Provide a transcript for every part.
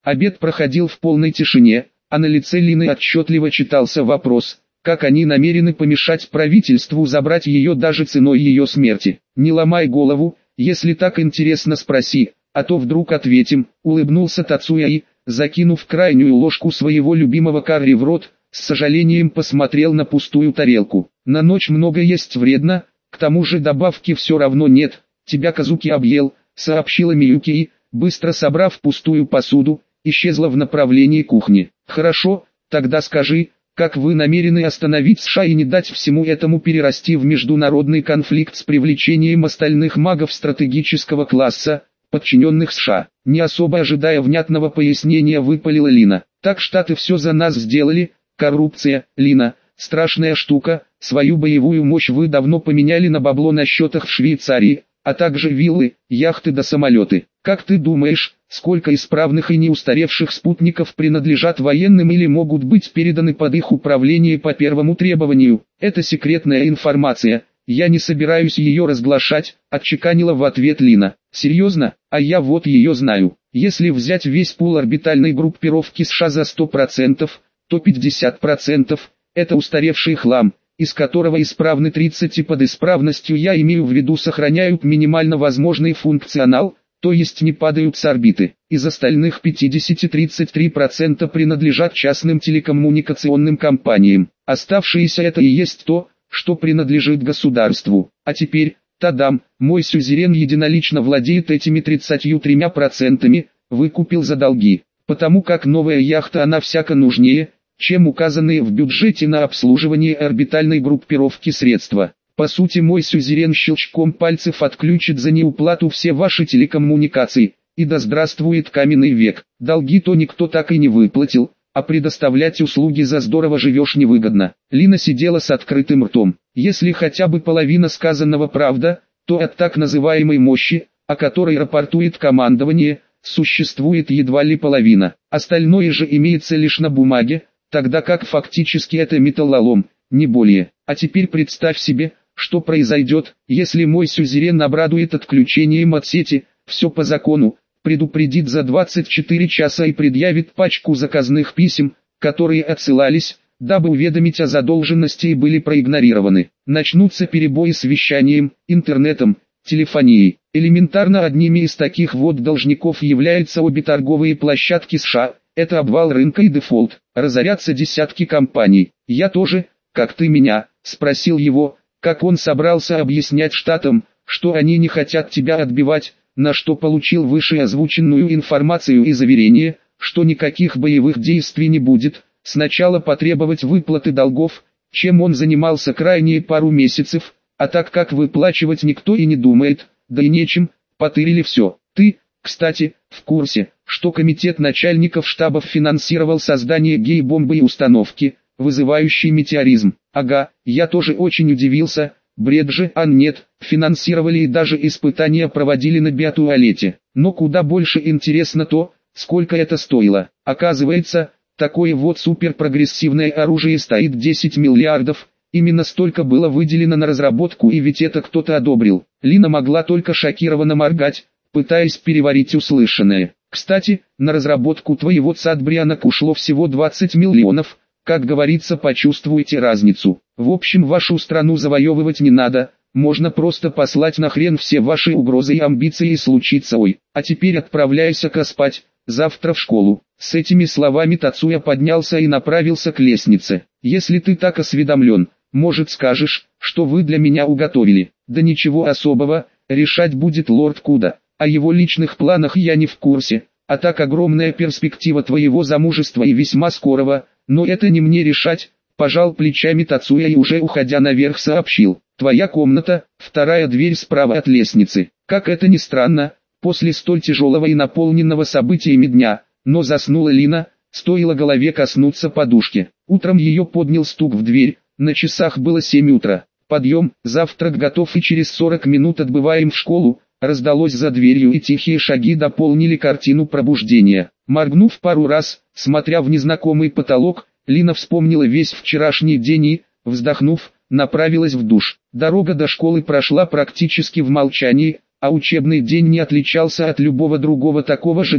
Обед проходил в полной тишине, а на лице Лины отчетливо читался вопрос, как они намерены помешать правительству забрать ее даже ценой ее смерти. «Не ломай голову, если так интересно спроси, а то вдруг ответим», — улыбнулся Тацуя и, закинув крайнюю ложку своего любимого карри в рот, с сожалением посмотрел на пустую тарелку. «На ночь много есть вредно, к тому же добавки все равно нет, тебя Казуки объел», — сообщила Миюки и, быстро собрав пустую посуду, исчезла в направлении кухни. «Хорошо, тогда скажи, как вы намерены остановить США и не дать всему этому перерасти в международный конфликт с привлечением остальных магов стратегического класса, подчиненных США?» Не особо ожидая внятного пояснения, выпалила Лина. «Так Штаты все за нас сделали, коррупция, Лина, страшная штука, свою боевую мощь вы давно поменяли на бабло на счетах в Швейцарии, а также виллы, яхты да самолеты. Как ты думаешь, сколько исправных и неустаревших спутников принадлежат военным или могут быть переданы под их управление по первому требованию? Это секретная информация, я не собираюсь ее разглашать», — отчеканила в ответ Лина. «Серьезно? А я вот ее знаю. Если взять весь пул орбитальной группировки США за 100%, то 50% — это устаревший хлам, из которого исправны 30 и под исправностью я имею в виду сохраняют минимально возможный функционал, то есть не падают с орбиты. Из остальных 50-33% принадлежат частным телекоммуникационным компаниям. Оставшиеся это и есть то, что принадлежит государству. А теперь, тадам, мой сюзерен единолично владеет этими 33%, выкупил за долги, потому как новая яхта она всяко нужнее, чем указанные в бюджете на обслуживание орбитальной группировки средства. По сути, мой сюзерен щелчком пальцев отключит за неуплату все ваши телекоммуникации, и да здравствует каменный век. Долги то никто так и не выплатил, а предоставлять услуги за здорово живешь невыгодно. Лина сидела с открытым ртом. Если хотя бы половина сказанного правда, то от так называемой мощи, о которой рапортует командование, существует едва ли половина. Остальное же имеется лишь на бумаге, тогда как фактически это металлолом, не более. А теперь представь себе, что произойдет, если мой сюзерен обрадует отключением от сети, все по закону, предупредит за 24 часа и предъявит пачку заказных писем, которые отсылались, дабы уведомить о задолженности и были проигнорированы. Начнутся перебои с вещанием, интернетом, телефонией. Элементарно одними из таких вот должников являются обе торговые площадки США. Это обвал рынка и дефолт. Разорятся десятки компаний. «Я тоже, как ты меня?» — спросил его, как он собрался объяснять штатам, что они не хотят тебя отбивать, на что получил вышеозвученную информацию и заверение, что никаких боевых действий не будет, сначала потребовать выплаты долгов, чем он занимался крайние пару месяцев, а так как выплачивать никто и не думает, да и нечем, потырили все. Ты, кстати, в курсе, что комитет начальников штабов финансировал создание гей-бомбы и установки, вызывающей метеоризм? Ага, я тоже очень удивился, бред же, а нет, финансировали и даже испытания проводили на биотуалете. Но куда больше интересно то, сколько это стоило. Оказывается, такое вот суперпрогрессивное оружие стоит 10 миллиардов, именно столько было выделено на разработку, и ведь это кто-то одобрил. Лина могла только шокированно моргать, пытаясь переварить услышанное. Кстати, на разработку твоего Цадбрианок ушло всего 20 миллионов, как говорится, почувствуйте разницу. В общем, вашу страну завоевывать не надо, можно просто послать нахрен все ваши угрозы и амбиции и случится ой. А теперь отправляйся-ка спать, завтра в школу. С этими словами Тацуя поднялся и направился к лестнице. Если ты так осведомлен, может скажешь, что вы для меня уготовили? Да ничего особого, решать будет лорд Куда. О его личных планах я не в курсе, а так огромная перспектива твоего замужества и весьма скорого, но это не мне решать, пожал плечами Тацуя и уже уходя наверх сообщил. Твоя комната, вторая дверь справа от лестницы. Как это ни странно, после столь тяжелого и наполненного событиями дня, но заснула Лина, стоило голове коснуться подушки. Утром ее поднял стук в дверь, на часах было 7 утра. Подъем, завтрак готов и через 40 минут отбываем в школу. Раздалось за дверью, и тихие шаги дополнили картину пробуждения. Моргнув пару раз, смотря в незнакомый потолок, Лина вспомнила весь вчерашний день и, вздохнув, направилась в душ. Дорога до школы прошла практически в молчании, а учебный день не отличался от любого другого такого же дня,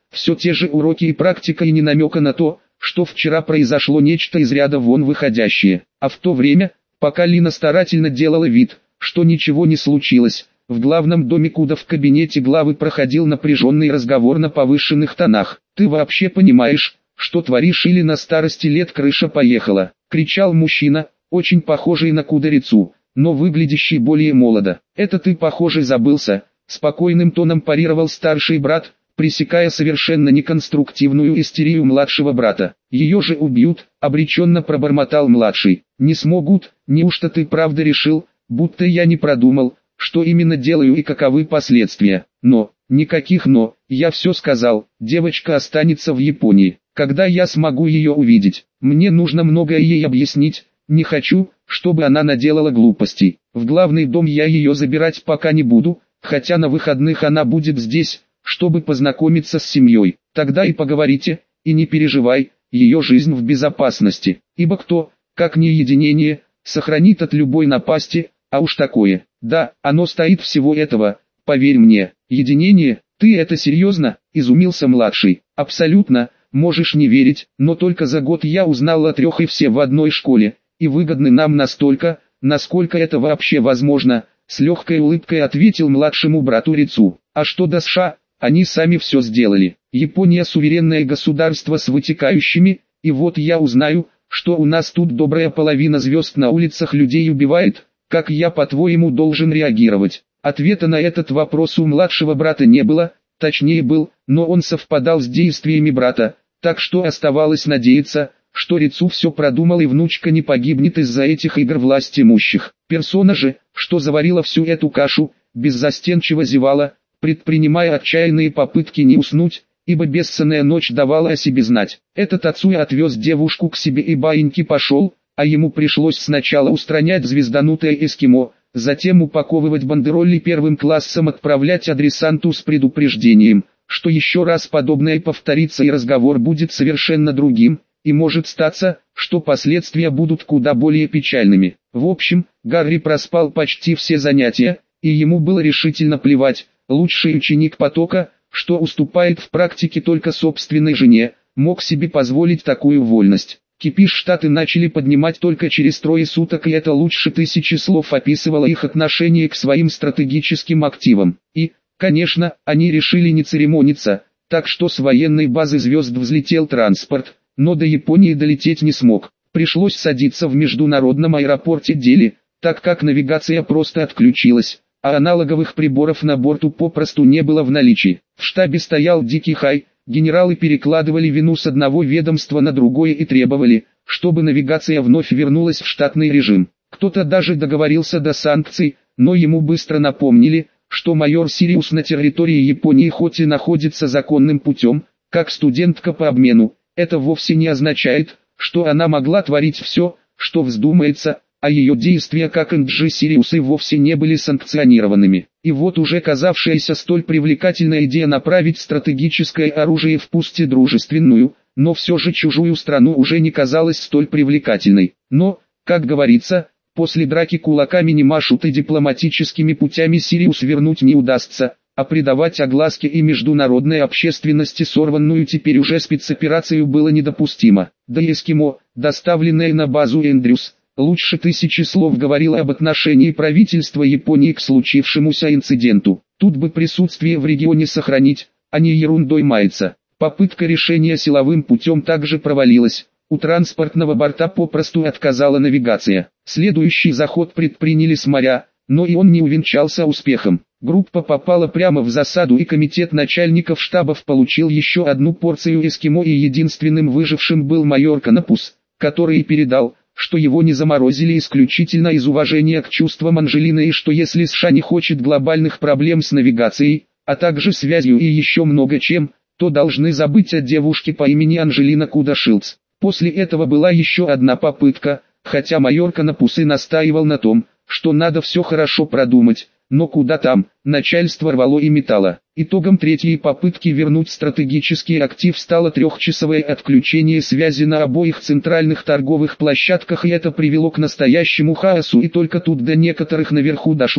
все те же уроки и практика и ни намека на то, что вчера произошло нечто из ряда вон выходящее. А в то время, пока Лина старательно делала вид, что ничего не случилось, в главном доме Куда в кабинете главы проходил напряженный разговор на повышенных тонах. «Ты вообще понимаешь, что творишь, или на старости лет крыша поехала?» — кричал мужчина, очень похожий на Кударицу, но выглядящий более молодо. «Это ты, похоже, забылся», — спокойным тоном парировал старший брат, пресекая совершенно неконструктивную истерию младшего брата. «Ее же убьют», — обреченно пробормотал младший. «Не смогут, неужто ты правда решил, будто я не продумал, что именно делаю и каковы последствия?» «Но, никаких «но», я все сказал, девочка останется в Японии. Когда я смогу ее увидеть? Мне нужно многое ей объяснить, не хочу, чтобы она наделала глупостей. В главный дом я ее забирать пока не буду, хотя на выходных она будет здесь, чтобы познакомиться с семьей. Тогда и поговорите, и не переживай, ее жизнь в безопасности, ибо кто, как не единение, сохранит от любой напасти, а уж такое, да, оно стоит всего этого, поверь мне. Единение, ты это серьезно?» — изумился младший. «Абсолютно, можешь не верить, но только за год я узнал о 3 и все в одной школе, и выгодны нам настолько, насколько это вообще возможно», — с легкой улыбкой ответил младшему брату Рицу. «А что до США? Они сами все сделали. Япония суверенное государство с вытекающими, и вот я узнаю, что у нас тут добрая половина звезд на улицах людей убивает. Как я, по-твоему, должен реагировать?» Ответа на этот вопрос у младшего брата не было, точнее был, но он совпадал с действиями брата, так что оставалось надеяться, что Рицу все продумал и внучка не погибнет из-за этих игр власть имущих. Персона же, что заварила всю эту кашу, беззастенчиво зевала, предпринимая отчаянные попытки не уснуть, ибо бессонная ночь давала о себе знать. Этот Ацуя отвез девушку к себе и баиньки пошел, а ему пришлось сначала устранять звезданутое эскимо, затем упаковывать бандероли первым классом, отправлять адресанту с предупреждением, что еще раз подобное повторится и разговор будет совершенно другим, и может статься, что последствия будут куда более печальными. В общем, Гарри проспал почти все занятия, и ему было решительно плевать. Лучший ученик потока, что уступает в практике только собственной жене, мог себе позволить такую вольность. Кипиш Штаты начали поднимать только через 3 суток, и это лучше 1000 слов описывало их отношение к своим стратегическим активам. И, конечно, они решили не церемониться, так что с военной базы звезд взлетел транспорт, но до Японии долететь не смог. Пришлось садиться в международном аэропорте Дели, так как навигация просто отключилась, а аналоговых приборов на борту попросту не было в наличии. В штабе стоял дикий хай. Генералы перекладывали вину с одного ведомства на другое и требовали, чтобы навигация вновь вернулась в штатный режим. Кто-то даже договорился до санкций, но ему быстро напомнили, что майор Сириус на территории Японии хоть и находится законным путем, как студентка по обмену, это вовсе не означает, что она могла творить все, что вздумается, а ее действия как NG Сириусы вовсе не были санкционированными. И вот уже казавшаяся столь привлекательная идея направить стратегическое оружие в пусть и дружественную, но все же чужую страну уже не казалась столь привлекательной. Но, как говорится, после драки кулаками не машут, и дипломатическими путями Сириус вернуть не удастся, а придавать огласке и международной общественности сорванную теперь уже спецоперацию было недопустимо. Да и эскимо, доставленное на базу Эндрюс, лучше 1000 слов говорило об отношении правительства Японии к случившемуся инциденту. Тут бы присутствие в регионе сохранить, а не ерундой маяться. Попытка решения силовым путем также провалилась. У транспортного борта попросту отказала навигация. Следующий заход предприняли с моря, но и он не увенчался успехом. Группа попала прямо в засаду, и комитет начальников штабов получил еще одну порцию эскимо, и единственным выжившим был майор Канапус, который передал, что его не заморозили исключительно из уважения к чувствам Анжелины, и что если США не хочет глобальных проблем с навигацией, а также связью и еще много чем, то должны забыть о девушке по имени Анжелина Кудашилдс. После этого была еще одна попытка, хотя майор Канапус и настаивал на том, что надо все хорошо продумать, но куда там, начальство рвало и метало. Итогом третьей попытки вернуть стратегический актив стало 3-часовое отключение связи на обоих центральных торговых площадках, и это привело к настоящему хаосу, и только тут до некоторых наверху дошло,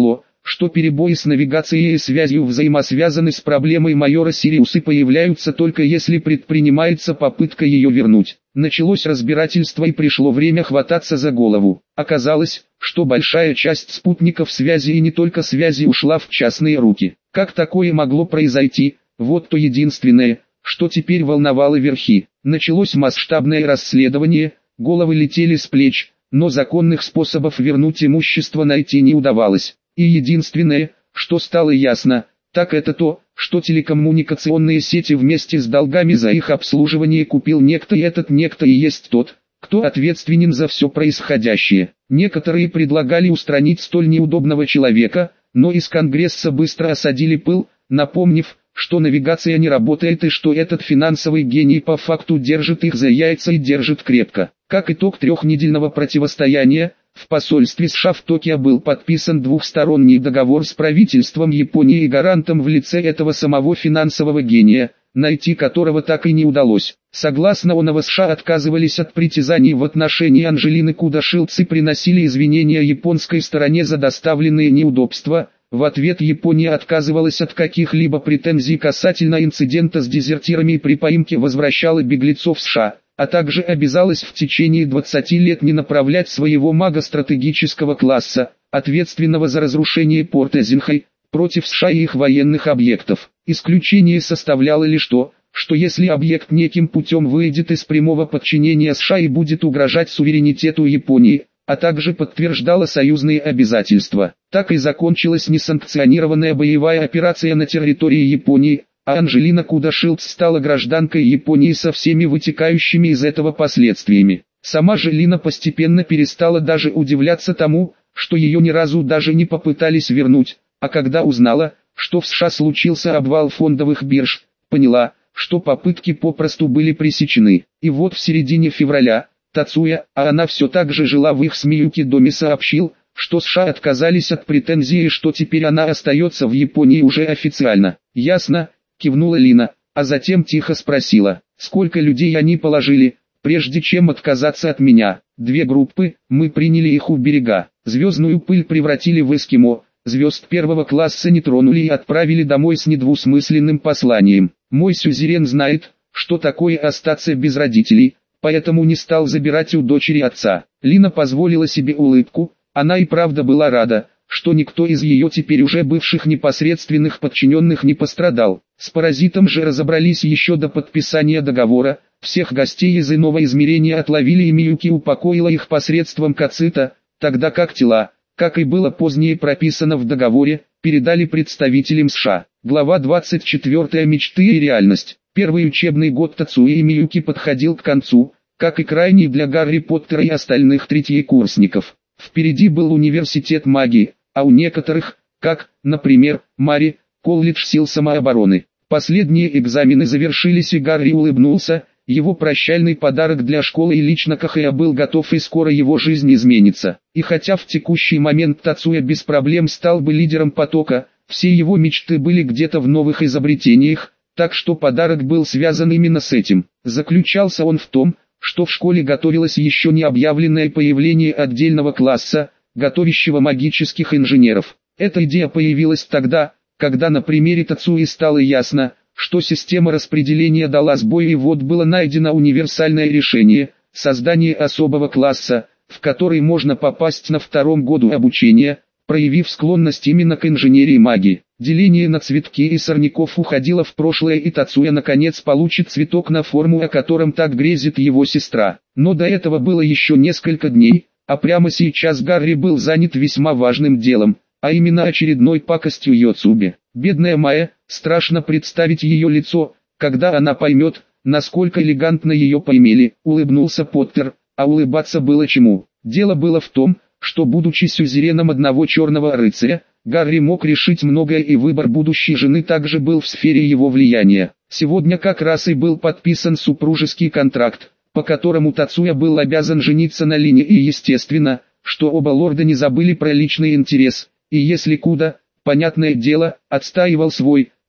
что перебои с навигацией и связью взаимосвязаны с проблемой майора Сириус и появляются только если предпринимается попытка ее вернуть. Началось разбирательство и пришло время хвататься за голову. Оказалось, что большая часть спутников связи и не только связи ушла в частные руки. Как такое могло произойти? Вот то единственное, что теперь волновало верхи. Началось масштабное расследование, головы летели с плеч, но законных способов вернуть имущество найти не удавалось. И единственное, что стало ясно, так это то, что телекоммуникационные сети вместе с долгами за их обслуживание купил некто, и этот некто и есть тот, кто ответственен за все происходящее. Некоторые предлагали устранить столь неудобного человека, но из Конгресса быстро осадили пыл, напомнив, что навигация не работает и что этот финансовый гений по факту держит их за яйца и держит крепко. Как итог трехнедельного противостояния, в посольстве США в Токио был подписан двухсторонний договор с правительством Японии и гарантом в лице этого самого финансового гения, найти которого так и не удалось. Согласно оного, США отказывались от притязаний в отношении Анджелины Кудашилдс и приносили извинения японской стороне за доставленные неудобства. В ответ Япония отказывалась от каких-либо претензий касательно инцидента с дезертирами и при поимке возвращала беглецов США, а также обязалась в течение 20 лет не направлять своего мага стратегического класса, ответственного за разрушение порта Зинхай, против США и их военных объектов. Исключение составляло лишь то, что если объект неким путем выйдет из прямого подчинения США и будет угрожать суверенитету Японии, а также подтверждала союзные обязательства. Так и закончилась несанкционированная боевая операция на территории Японии, а Анджелина Кудашилдс стала гражданкой Японии со всеми вытекающими из этого последствиями. Сама же Лина постепенно перестала даже удивляться тому, что ее ни разу даже не попытались вернуть, а когда узнала, что в США случился обвал фондовых бирж, поняла, что попытки попросту были пресечены. И вот в середине февраля, Тацуя, а она все так же жила в их с Миюки доме, сообщил, что США отказались от претензий и что теперь она остается в Японии уже официально. «Ясно», — кивнула Лина, а затем тихо спросила, сколько людей они положили, прежде чем отказаться от меня. 2 группы, мы приняли их у берега. Звездную пыль превратили в эскимо, звезд первого класса не тронули и отправили домой с недвусмысленным посланием. Мой сюзерен знает, что такое остаться без родителей, поэтому не стал забирать у дочери отца. Лина позволила себе улыбку, она и правда была рада, что никто из ее теперь уже бывших непосредственных подчиненных не пострадал. С паразитом же разобрались еще до подписания договора, всех гостей из иного измерения отловили и Миюки упокоила их посредством кацита, тогда как тела, как и было позднее прописано в договоре, передали представителям США. Глава 24. Мечты и реальность. Первый учебный год Тацуи и Миюки подходил к концу, как и крайний для Гарри Поттера и остальных третьекурсников. Впереди был университет магии, а у некоторых, как, например, Мари, колледж сил самообороны. Последние экзамены завершились и Гарри улыбнулся, его прощальный подарок для школы и лично Кахая был готов и скоро его жизнь изменится. И хотя в текущий момент Тацуя без проблем стал бы лидером потока, все его мечты были где-то в новых изобретениях, так что подарок был связан именно с этим. Заключался он в том, что в школе готовилось еще не объявленное появление отдельного класса, готовящего магических инженеров. Эта идея появилась тогда, когда на примере Тацуи стало ясно, что система распределения дала сбой и вот было найдено универсальное решение – создание особого класса, в который можно попасть на 2-м году обучения, проявив склонность именно к инженерии магии. Деление на цветки и сорняков уходило в прошлое, и Тацуя наконец получит цветок на форму, о котором так грезит его сестра. Но до этого было еще несколько дней, а прямо сейчас Гарри был занят весьма важным делом, а именно очередной пакостью Йоцубе. Бедная Майя, страшно представить ее лицо, когда она поймет, насколько элегантно ее поимели, улыбнулся Поттер, а улыбаться было чему. Дело было в том, что будучи сюзереном одного черного рыцаря, Гарри мог решить многое, и выбор будущей жены также был в сфере его влияния. Сегодня как раз и был подписан супружеский контракт, по которому Тацуя был обязан жениться на Лине, и естественно, что оба лорда не забыли про личный интерес, и если Куда, понятное дело, отстаивал свой,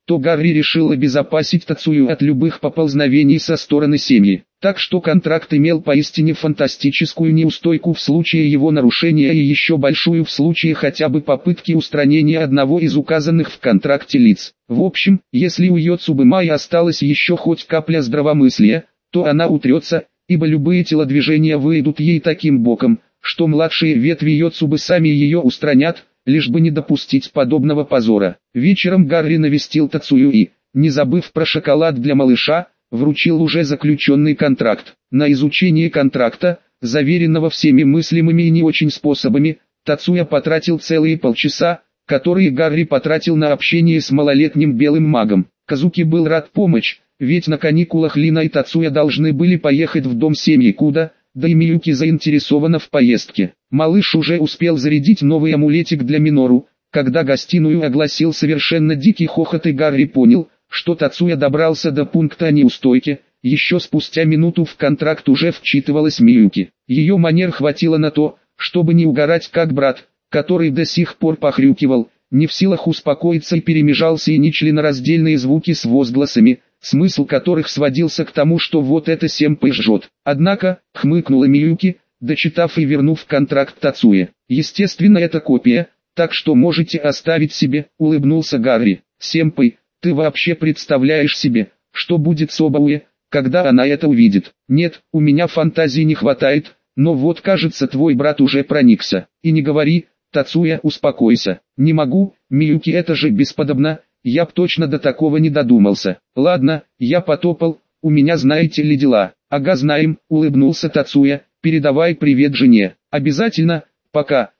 то Гарри решил обезопасить Тацую от любых поползновений со стороны семьи. Так что контракт имел поистине фантастическую неустойку в случае его нарушения и еще большую в случае хотя бы попытки устранения одного из указанных в контракте лиц. В общем, если у Йоцубы Майи осталась еще хоть капля здравомыслия, то она утрется, ибо любые телодвижения выйдут ей таким боком, что младшие ветви Йоцубы сами ее устранят, лишь бы не допустить подобного позора. Вечером Гарри навестил Тацую и, не забыв про шоколад для малыша, вручил уже заключенный контракт. На изучение контракта, заверенного всеми мыслимыми и не очень способами, Тацуя потратил целые полчаса, которые Гарри потратил на общение с малолетним белым магом. Казуки был рад помочь, ведь на каникулах Лина и Тацуя должны были поехать в дом семьи Куда, да и Миюки заинтересована в поездке. Малыш уже успел зарядить новый амулетик для Минору, когда гостиную огласил совершенно дикий хохот и Гарри понял, что Тацуя добрался до пункта неустойки. Еще спустя минуту в контракт уже вчитывалась Миюки. Ее манер хватило на то, чтобы не угорать как брат, который до сих пор похрюкивал, не в силах успокоиться и перемежался и нечленораздельные звуки с возгласами, смысл которых сводился к тому, что вот это Сэмпэй жжет. Однако, хмыкнула Миюки, дочитав и вернув контракт Тацуе. Естественно, это копия, так что можете оставить себе, улыбнулся Гарри. Сэмпэй, ты вообще представляешь себе, что будет с Обауэ, когда она это увидит? Нет, у меня фантазии не хватает, но вот кажется твой брат уже проникся. И не говори, Тацуя, успокойся. Не могу, Миюки, это же бесподобно, я б точно до такого не додумался. Ладно, я потопал, у меня знаете ли дела. Ага, знаем, улыбнулся Тацуя, передавай привет жене. Обязательно, пока,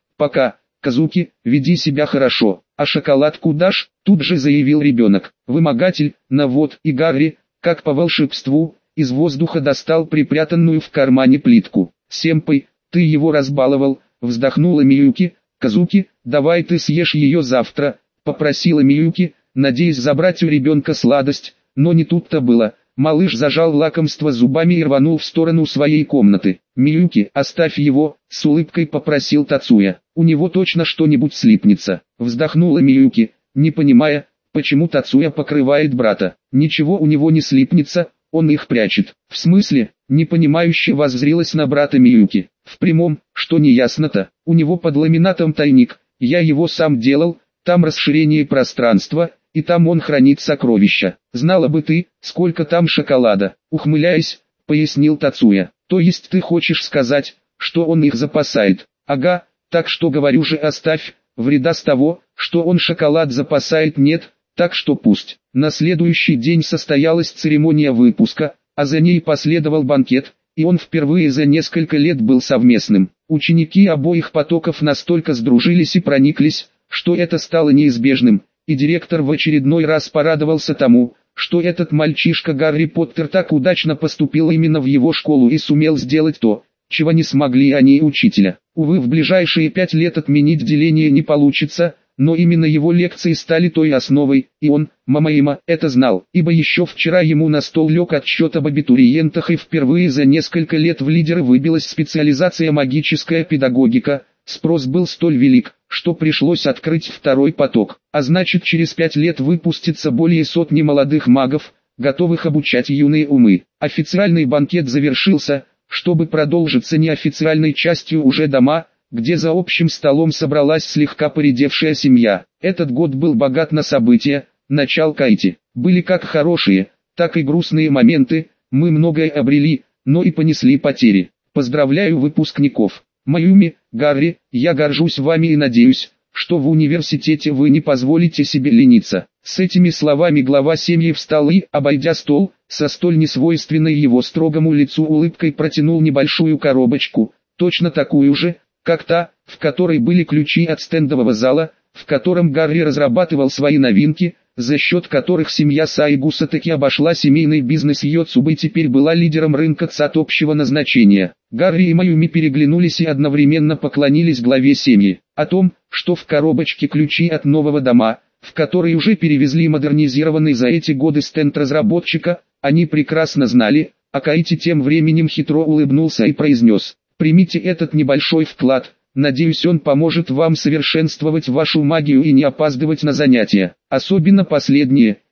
Казуки, веди себя хорошо. А шоколадку дашь? Тут же заявил ребенок. Вымогатель, на вот, и Гарри, как по волшебству, из воздуха достал припрятанную в кармане плитку. Сэмпэй, ты его разбаловал, вздохнула Миюки. Казуки, давай ты съешь ее завтра, попросила Миюки, надеясь забрать у ребенка сладость, но не тут-то было. Малыш зажал лакомство зубами и рванул в сторону своей комнаты. Миюки, оставь его, с улыбкой попросил Тацуя. У него точно что-нибудь слипнется. Вздохнула Миюки, не понимая, почему Тацуя покрывает брата. Ничего у него не слипнется, он их прячет. В смысле? Непонимающе воззрилась на брата Миюки. В прямом, что не ясно-то, у него под ламинатом тайник, я его сам делал, там расширение пространства, и там он хранит сокровища. Знала бы ты, сколько там шоколада, ухмыляясь, пояснил Тацуя. То есть ты хочешь сказать, что он их запасает? Ага, так что говорю же, оставь, вреда с того, что он шоколад запасает нет, так что пусть. На следующий день состоялась церемония выпуска, а за ней последовал банкет, и он впервые за несколько лет был совместным. Ученики обоих потоков настолько сдружились и прониклись, что это стало неизбежным, и директор в очередной раз порадовался тому, что этот мальчишка Гарри Поттер так удачно поступил именно в его школу и сумел сделать то, чего не смогли они и учителя. Увы, в ближайшие 5 лет отменить деление не получится, но именно его лекции стали той основой, и он, Мамаима, это знал, ибо еще вчера ему на стол лег отчет об абитуриентах и впервые за несколько лет в лидеры выбилась специализация магическая педагогика. Спрос был столь велик, что пришлось открыть второй поток, а значит через 5 лет выпустится более сотни молодых магов, готовых обучать юные умы. Официальный банкет завершился, чтобы продолжиться неофициальной частью уже дома, где за общим столом собралась слегка поредевшая семья. Этот год был богат на события, начал Кайти. Были как хорошие, так и грустные моменты, мы многое обрели, но и понесли потери. Поздравляю выпускников. Майюми, Гарри, я горжусь вами и надеюсь, что в университете вы не позволите себе лениться. С этими словами глава семьи встал и, обойдя стол, со столь несвойственной его строгому лицу улыбкой протянул небольшую коробочку, точно такую же, как та, в которой были ключи от стендового зала, в котором Гарри разрабатывал свои новинки, за счет которых семья Сайгуса таки обошла семейный бизнес Йоцубы и теперь была лидером рынка ЦАТ общего назначения. Гарри и Майюми переглянулись и одновременно поклонились главе семьи. О том, что в коробочке ключи от нового дома, в который уже перевезли модернизированный за эти годы стенд разработчика, они прекрасно знали, а Кайти тем временем хитро улыбнулся и произнес: «Примите этот небольшой вклад. Надеюсь, он поможет вам совершенствовать вашу магию и не опаздывать на занятия. Особенно последнее,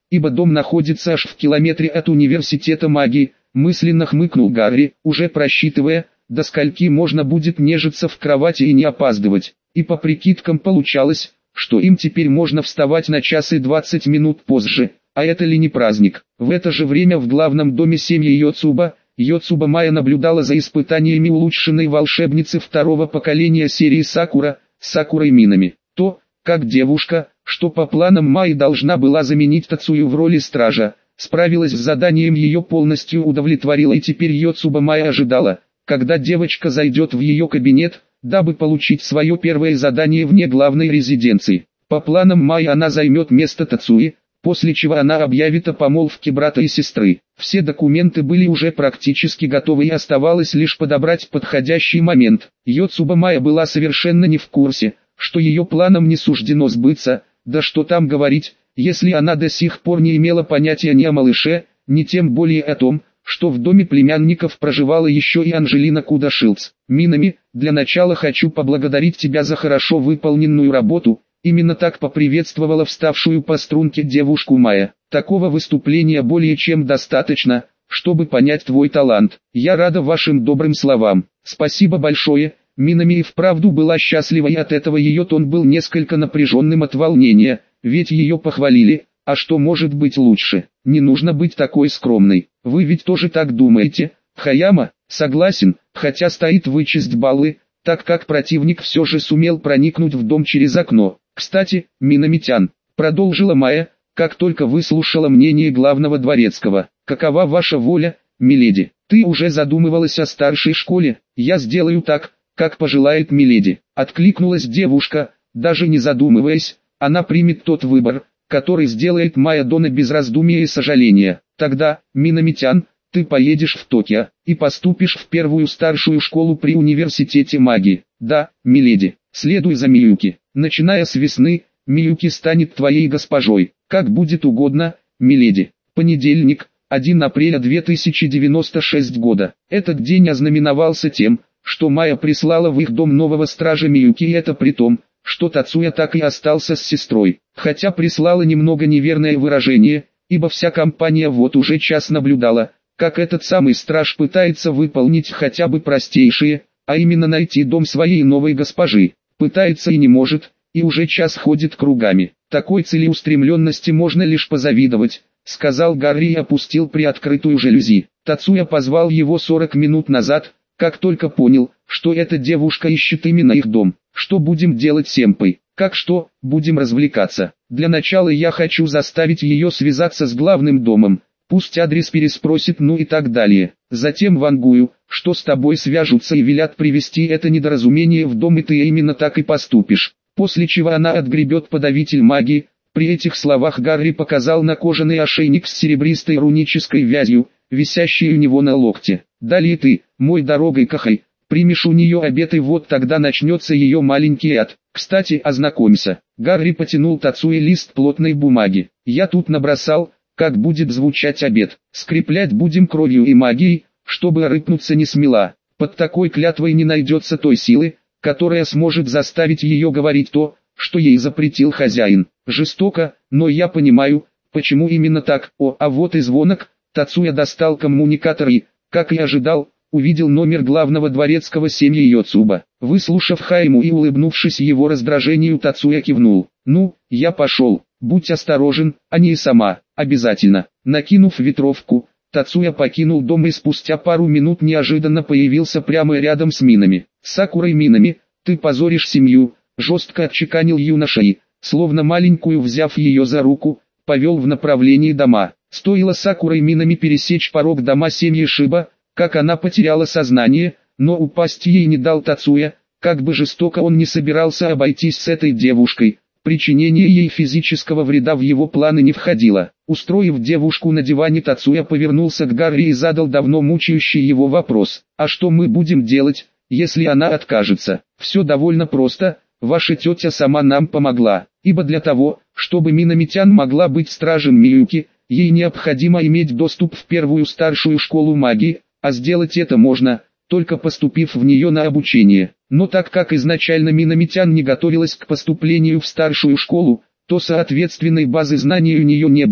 ибо дом находится аж в километре от университета магии, мысленно хмыкнул Гарри, уже просчитывая, до скольки можно будет нежиться в кровати и не опаздывать. И по прикидкам получалось, что им теперь можно вставать на час и 20 минут позже, а это ли не праздник? В это же время в главном доме семьи Йоцуба Майя наблюдала за испытаниями улучшенной волшебницы второго поколения серии Сакура, Сакурой Минами. То, как девушка, что по планам Майи должна была заменить Тацую в роли стража, справилась с заданием, ее полностью удовлетворила, и теперь Йоцуба Майя ожидала, когда девочка зайдет в ее кабинет, дабы получить свое первое задание вне главной резиденции. По планам Майи она займет место Тацуи, после чего она объявит о помолвке брата и сестры. Все документы были уже практически готовы, и оставалось лишь подобрать подходящий момент. Йоцуба Майя была совершенно не в курсе, что ее планам не суждено сбыться, да что там говорить, если она до сих пор не имела понятия ни о малыше, ни тем более о том, что в доме племянников проживала еще и Анжелина Кудашилдс. Минами, для начала хочу поблагодарить тебя за хорошо выполненную работу. Именно так поприветствовала вставшую по струнке девушку Майя. Такого выступления более чем достаточно, чтобы понять твой талант. Я рада вашим добрым словам. Спасибо большое. Минами и вправду была счастлива, и от этого ее тон был несколько напряженным от волнения, ведь ее похвалили, а что может быть лучше? Не нужно быть такой скромной. Вы ведь тоже так думаете, Хаяма? Согласен, хотя стоит вычесть баллы, так как противник все же сумел проникнуть в дом через окно. Кстати, Минами-тян, продолжила Майя, как только выслушала мнение главного дворецкого. Какова ваша воля, миледи? Ты уже задумывалась о старшей школе? Я сделаю так, как пожелает миледи. Откликнулась девушка, даже не задумываясь, она примет тот выбор, который сделает Майя Дона без раздумия и сожаления. Тогда, Минами-тян, ты поедешь в Токио и поступишь в первую старшую школу при университете магии. Да, миледи, следуй за Миюки. Начиная с весны, Миюки станет твоей госпожой. Как будет угодно, миледи. Понедельник, 1 апреля 2096 года. Этот день ознаменовался тем, что Майя прислала в их дом нового стража Миюки, и это при том, что Тацуя так и остался с сестрой. Хотя прислала немного неверное выражение, ибо вся компания вот уже час наблюдала, как этот самый страж пытается выполнить хотя бы простейшие, а именно найти дом своей новой госпожи. Пытается и не может, и уже час ходит кругами. Такой целеустремленности можно лишь позавидовать, сказал Гарри и опустил приоткрытую жалюзи. Тацуя позвал его 40 минут назад, как только понял, что эта девушка ищет именно их дом. Что будем делать, сэмпэй? Как что, будем развлекаться. Для начала я хочу заставить ее связаться с главным домом. Пусть адрес переспросит, ну и так далее. Затем вангую, что с тобой свяжутся и велят привести это недоразумение в дом, и ты именно так и поступишь. После чего она отгребет подавитель магии. При этих словах Гарри показал на кожаный ошейник с серебристой рунической вязью, висящий у него на локте. Далее ты, мой дорогой Кахай, примешь у нее обет, и вот тогда начнется ее маленький ад. Кстати, ознакомься. Гарри потянул Тацуе лист плотной бумаги. Я тут набросал, как будет звучать обет. Скреплять будем кровью и магией, чтобы рыпнуться не смела. Под такой клятвой не найдется той силы, которая сможет заставить ее говорить то, что ей запретил хозяин. Жестоко, но я понимаю, почему именно так. А вот и звонок. Тацуя достал коммуникатор и, как и ожидал, увидел номер главного дворецкого семьи Йоцуба. Выслушав Хайму и улыбнувшись его раздражению, Тацуя кивнул. Ну, я пошел. Будь осторожен, а не и сама. Обязательно. Накинув ветровку, Тацуя покинул дом и спустя пару минут неожиданно появился прямо рядом с Минами. Сакурой Минами, ты позоришь семью, жестко отчеканил юноша и, словно маленькую взяв ее за руку, повел в направлении дома. Стоило Сакурой Минами пересечь порог дома семьи Шиба, как она потеряла сознание, но упасть ей не дал Тацуя, как бы жестоко он не собирался обойтись с этой девушкой. Причинение ей физического вреда в его планы не входило. Устроив девушку на диване, Тацуя повернулся к Гарри и задал давно мучающий его вопрос. А что мы будем делать, если она откажется? Все довольно просто, ваша тетя сама нам помогла. Ибо для того, чтобы Минами-тян могла быть стражем Миюки, ей необходимо иметь доступ в первую старшую школу магии, а сделать это можно, только поступив в нее на обучение. Но так как изначально Минами-тян не готовилась к поступлению в старшую школу, то соответственной базы знаний у нее не было,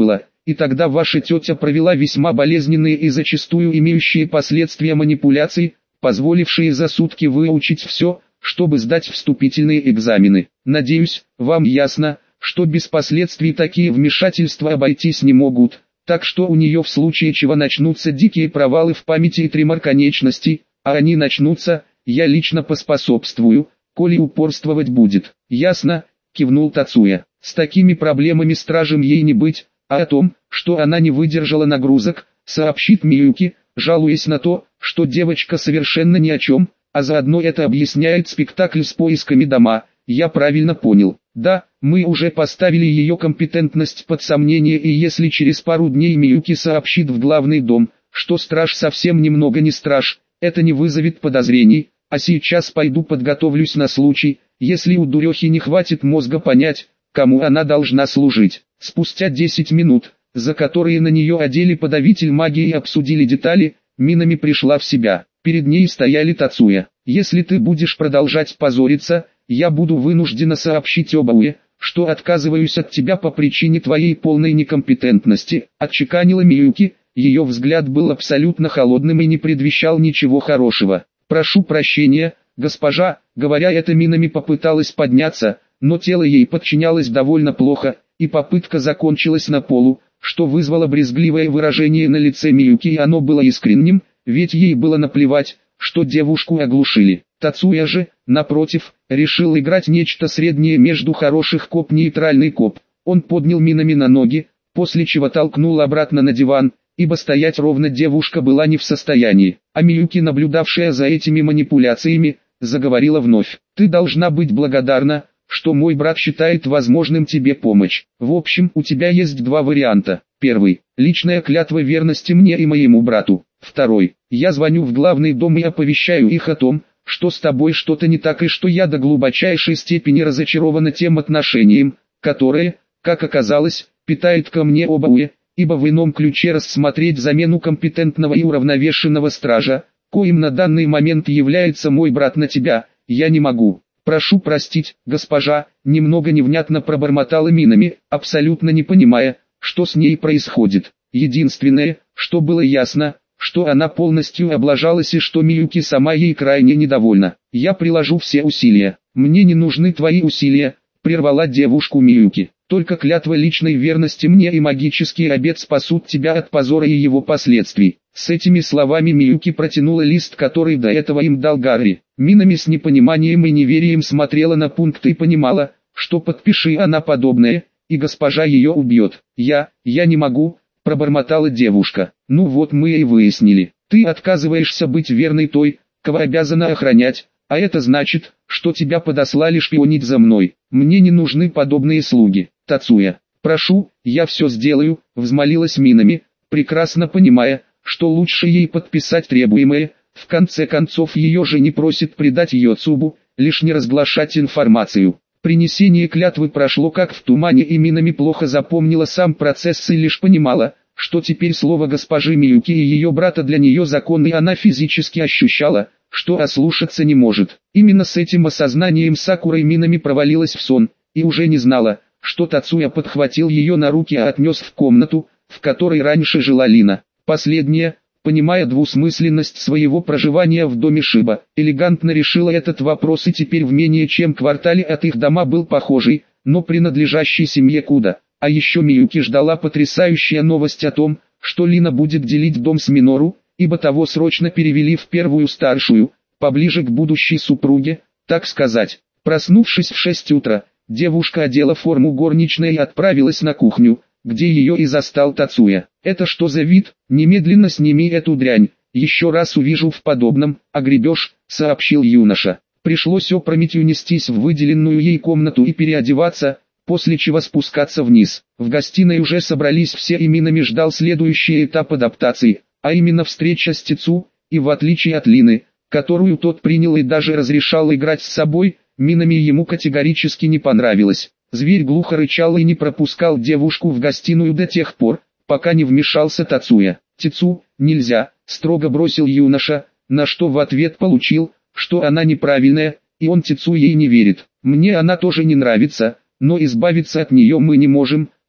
и тогда ваша тетя провела весьма болезненные и зачастую имеющие последствия манипуляции, позволившие за сутки выучить все, чтобы сдать вступительные экзамены. Надеюсь, вам ясно, что без последствий такие вмешательства обойтись не могут, так что у нее в случае чего начнутся дикие провалы в памяти и тремор конечностей, а они начнутся, я лично поспособствую, коли упорствовать будет. Ясно, кивнул Тацуя. С такими проблемами стражем ей не быть, а о том, что она не выдержала нагрузок, сообщит Миюки, жалуясь на то, что девочка совершенно ни о чем, а заодно это объясняет спектакль с поисками дома. Я правильно понял. Да, мы уже поставили ее компетентность под сомнение, и если через пару дней Миюки сообщит в главный дом, что страж совсем немного не страж, это не вызовет подозрений, а сейчас пойду подготовлюсь на случай, если у дурехи не хватит мозга понять, кому она должна служить. Спустя 10 минут, за которые на нее одели подавитель магии и обсудили детали, Минами пришла в себя. Перед ней стояли Тацуя. «Если ты будешь продолжать позориться, я буду вынуждена сообщить Обауэ, что отказываюсь от тебя по причине твоей полной некомпетентности», — отчеканила Миюки. Ее взгляд был абсолютно холодным и не предвещал ничего хорошего. «Прошу прощения, госпожа», — говоря это, Минами попыталась подняться, но тело ей подчинялось довольно плохо, и попытка закончилась на полу, что вызвало брезгливое выражение на лице Миюки, и оно было искренним, ведь ей было наплевать, что девушку оглушили. Тацуя же, напротив, решил играть нечто среднее между хороших коп и нейтральный коп. Он поднял Минами на ноги, после чего толкнул обратно на диван, ибо стоять ровно девушка была не в состоянии. А Миюки, наблюдавшая за этими манипуляциями, заговорила вновь. «Ты должна быть благодарна, что мой брат считает возможным тебе помочь. В общем, у тебя есть два варианта. Первый – личная клятва верности мне и моему брату. Второй – я звоню в главный дом и оповещаю их о том, что с тобой что-то не так и что я до глубочайшей степени разочарована тем отношением, которое, как оказалось, питает ко мне Обауэ, ибо в ином ключе рассмотреть замену компетентного и уравновешенного стража, коим на данный момент является мой брат, на тебя, я не могу. «Прошу простить, госпожа», — немного невнятно пробормотала Минами, абсолютно не понимая, что с ней происходит. Единственное, что было ясно, что она полностью облажалась и что Миюки сама ей крайне недовольна. «Я приложу все усилия». «Мне не нужны твои усилия», — прервала девушку Миюки. «Только клятва личной верности мне и магический обет спасут тебя от позора и его последствий». С этими словами Миюки протянула лист, который до этого им дал Гарри. Минами с непониманием и неверием смотрела на пункт и понимала, что подпиши она подобное, и госпожа ее убьет. Я не могу», — пробормотала девушка. «Ну вот мы и выяснили. Ты отказываешься быть верной той, кого обязана охранять, а это значит, что тебя подослали шпионить за мной. Мне не нужны подобные слуги. Тацуя, прошу, я все сделаю», — взмолилась Минами, прекрасно понимая, что лучше ей подписать требуемое. В конце концов, ее же не просит предать Йоцубу, лишь не разглашать информацию. Принесение клятвы прошло как в тумане, и Минами плохо запомнила сам процесс и лишь понимала, что теперь слово госпожи Миюки и ее брата для нее закон, и она физически ощущала, что ослушаться не может. Именно с этим осознанием Сакура Минами провалилась в сон, и уже не знала, что Тацуя подхватил ее на руки и отнес в комнату, в которой раньше жила Лина. Последняя, понимая двусмысленность своего проживания в доме Шиба, элегантно решила этот вопрос, и теперь в менее чем квартале от их дома был похожий, но принадлежащий семье Куда. А еще Миюки ждала потрясающая новость о том, что Лина будет делить дом с Минору, ибо того срочно перевели в первую старшую, поближе к будущей супруге, так сказать. Проснувшись в 6 утра, девушка одела форму горничной и отправилась на кухню, где ее и застал Тацуя. «Это что за вид? Немедленно сними эту дрянь, еще раз увижу в подобном, огребешь», — сообщил юноша. Пришлось опрометью нестись в выделенную ей комнату и переодеваться, после чего спускаться вниз. В гостиной уже собрались все, и Минами ждал следующий этап адаптации, а именно встреча с Тицу, и в отличие от Лины, которую тот принял и даже разрешал играть с собой, Минами ему категорически не понравилось. Зверь глухо рычал и не пропускал девушку в гостиную до тех пор, пока не вмешался Тацуя. «Тицу, нельзя», — строго бросил юноша, на что в ответ получил, что она неправильная, и он Тицу ей не верит. «Мне она тоже не нравится, но избавиться от нее мы не можем»,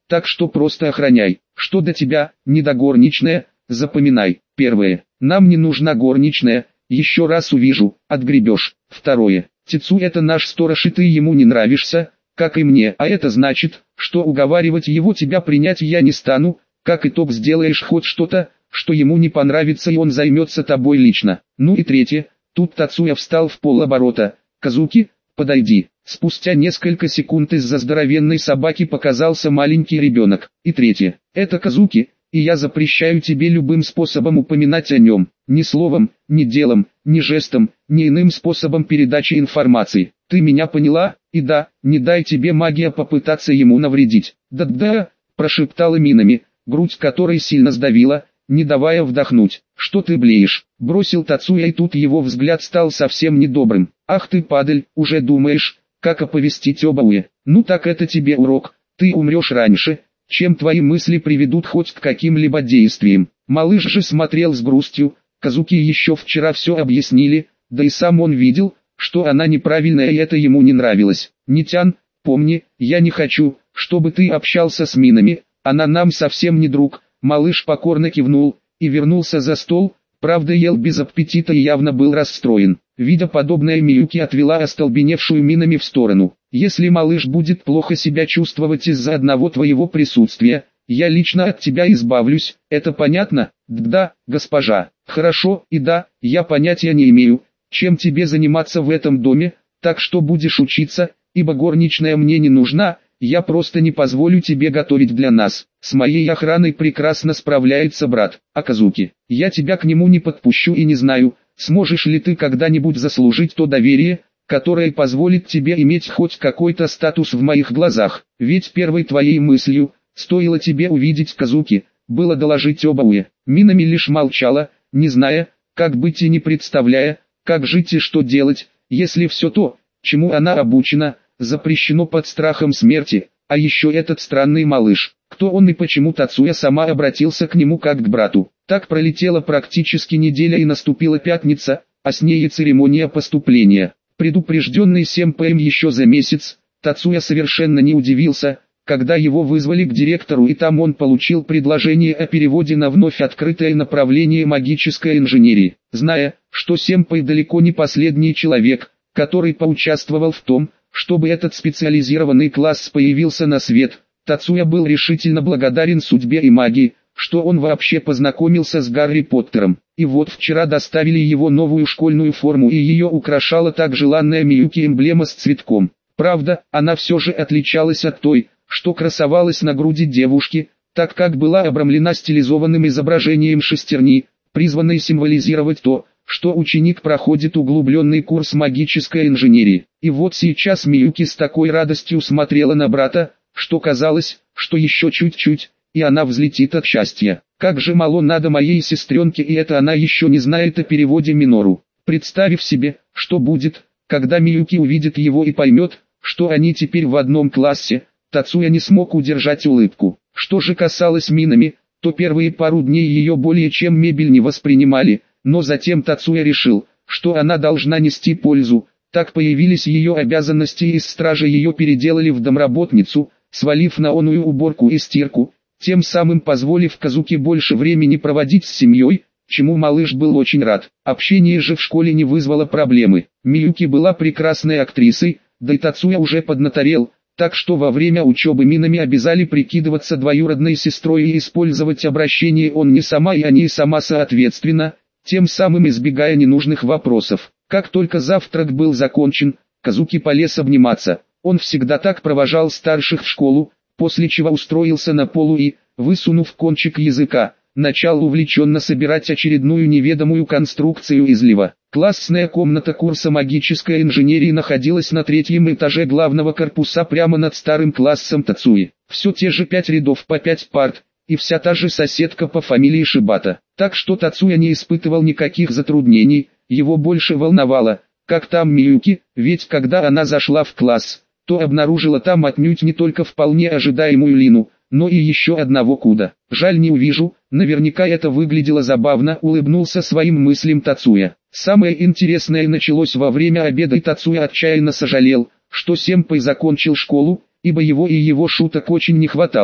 так что просто охраняй. Что до тебя, не до горничная, запоминай. Первое. Нам не нужна горничная, еще раз увижу, отгребешь. Второе. Тицу это наш сторож и ты ему не нравишься, как и мне, а это значит, что уговаривать его тебя принять я не стану, как итог сделаешь хоть что-то, что ему не понравится и он займется тобой лично. Ну и третье, тут Тацуя встал в полоборота. Казуки, подойди. Спустя несколько секунд из-за здоровенной собаки показался маленький ребенок. И третье, это Казуки, и я запрещаю тебе любым способом упоминать о нем. Ни словом, ни делом, ни жестом, ни иным способом передачи информации. Ты меня поняла? И да, не дай тебе магия попытаться ему навредить. Да-да, прошептала Минами, грудь которой сильно сдавила, не давая вдохнуть. Что ты блеешь? Бросил Тацуя, и тут его взгляд стал совсем недобрым. Ах ты падаль, уже думаешь, как оповестить Обауэ? Ну так это тебе урок, ты умрешь раньше, чем твои мысли приведут хоть к каким-либо действиям. Малыш же смотрел с грустью, Казуки еще вчера все объяснили, да и сам он видел, что она неправильная и это ему не нравилось. Нитян, помни, я не хочу, чтобы ты общался с Минами, она нам совсем не друг. Малыш покорно кивнул и вернулся за стол, правда ел без аппетита и явно был расстроен. Видя подобное, Миюки отвела остолбеневшую Минами в сторону. Если малыш будет плохо себя чувствовать из-за одного твоего присутствия, я лично от тебя избавлюсь, это понятно? Да, госпожа. Хорошо, и да, я понятия не имею, чем тебе заниматься в этом доме, так что будешь учиться, ибо горничная мне не нужна, я просто не позволю тебе готовить для нас. С моей охраной прекрасно справляется брат, Аказуки. Я тебя к нему не подпущу и не знаю, сможешь ли ты когда-нибудь заслужить то доверие, которое позволит тебе иметь хоть какой-то статус в моих глазах. Ведь первой твоей мыслью, стоило тебе увидеть Казуки, было доложить Обауэ. Минами лишь молчала, не зная, как быть и не представляя, как жить и что делать, если все то, чему она обучена, запрещено под страхом смерти. А еще этот странный малыш, кто он и почему Тацуя сама обратился к нему как к брату. Так пролетела практически неделя и наступила пятница, а с ней и церемония поступления. Предупрежденный Сэмпэем еще за месяц, Тацуя совершенно не удивился, когда его вызвали к директору и там он получил предложение о переводе на вновь открытое направление магической инженерии. Зная, что Сэмпэй далеко не последний человек, который поучаствовал в том, чтобы этот специализированный класс появился на свет, Тацуя был решительно благодарен судьбе и магии, что он вообще познакомился с Гарри Поттером. И вот вчера доставили его новую школьную форму и ее украшала так желанная Миюки эмблема с цветком. Правда, она все же отличалась от той, что красовалась на груди девушки, так как была обрамлена стилизованным изображением шестерни, призванной символизировать то, что ученик проходит углубленный курс магической инженерии. И вот сейчас Миюки с такой радостью смотрела на брата, что казалось, что еще чуть-чуть, и она взлетит от счастья. Как же мало надо моей сестренке, и это она еще не знает о переводе Минору. Представив себе, что будет, когда Миюки увидит его и поймет, что они теперь в одном классе, Тацуя не смог удержать улыбку. Что же касалось Минами, то первые пару дней ее более чем мебель не воспринимали, но затем Тацуя решил, что она должна нести пользу. Так появились ее обязанности и из стражи ее переделали в домработницу, свалив на оную уборку и стирку, тем самым позволив Казуки больше времени проводить с семьей, чему малыш был очень рад. Общение же в школе не вызвало проблемы. Миюки была прекрасной актрисой, да и Тацуя уже поднаторел, так что во время учебы Минами обязали прикидываться двоюродной сестрой и использовать обращение он не сама и они сама соответственно, тем самым избегая ненужных вопросов. Как только завтрак был закончен, Казуки полез обниматься. Он всегда так провожал старших в школу, после чего устроился на полу и, высунув кончик языка, начал увлеченно собирать очередную неведомую конструкцию излива. Классная комната курса магической инженерии находилась на третьем этаже главного корпуса прямо над старым классом Тацуи. Все те же 5 рядов по 5 парт, и вся та же соседка по фамилии Шибата. Так что Тацуя не испытывал никаких затруднений, его больше волновало, как там Миюки, ведь когда она зашла в класс, то обнаружила там отнюдь не только вполне ожидаемую Лину, но и еще одного Куда. Жаль, не увижу, наверняка это выглядело забавно, улыбнулся своим мыслям Тацуя. Самое интересное началось во время обеда и Тацуя отчаянно сожалел, что Сэмпэй закончил школу, ибо его и его шуток очень не хватало.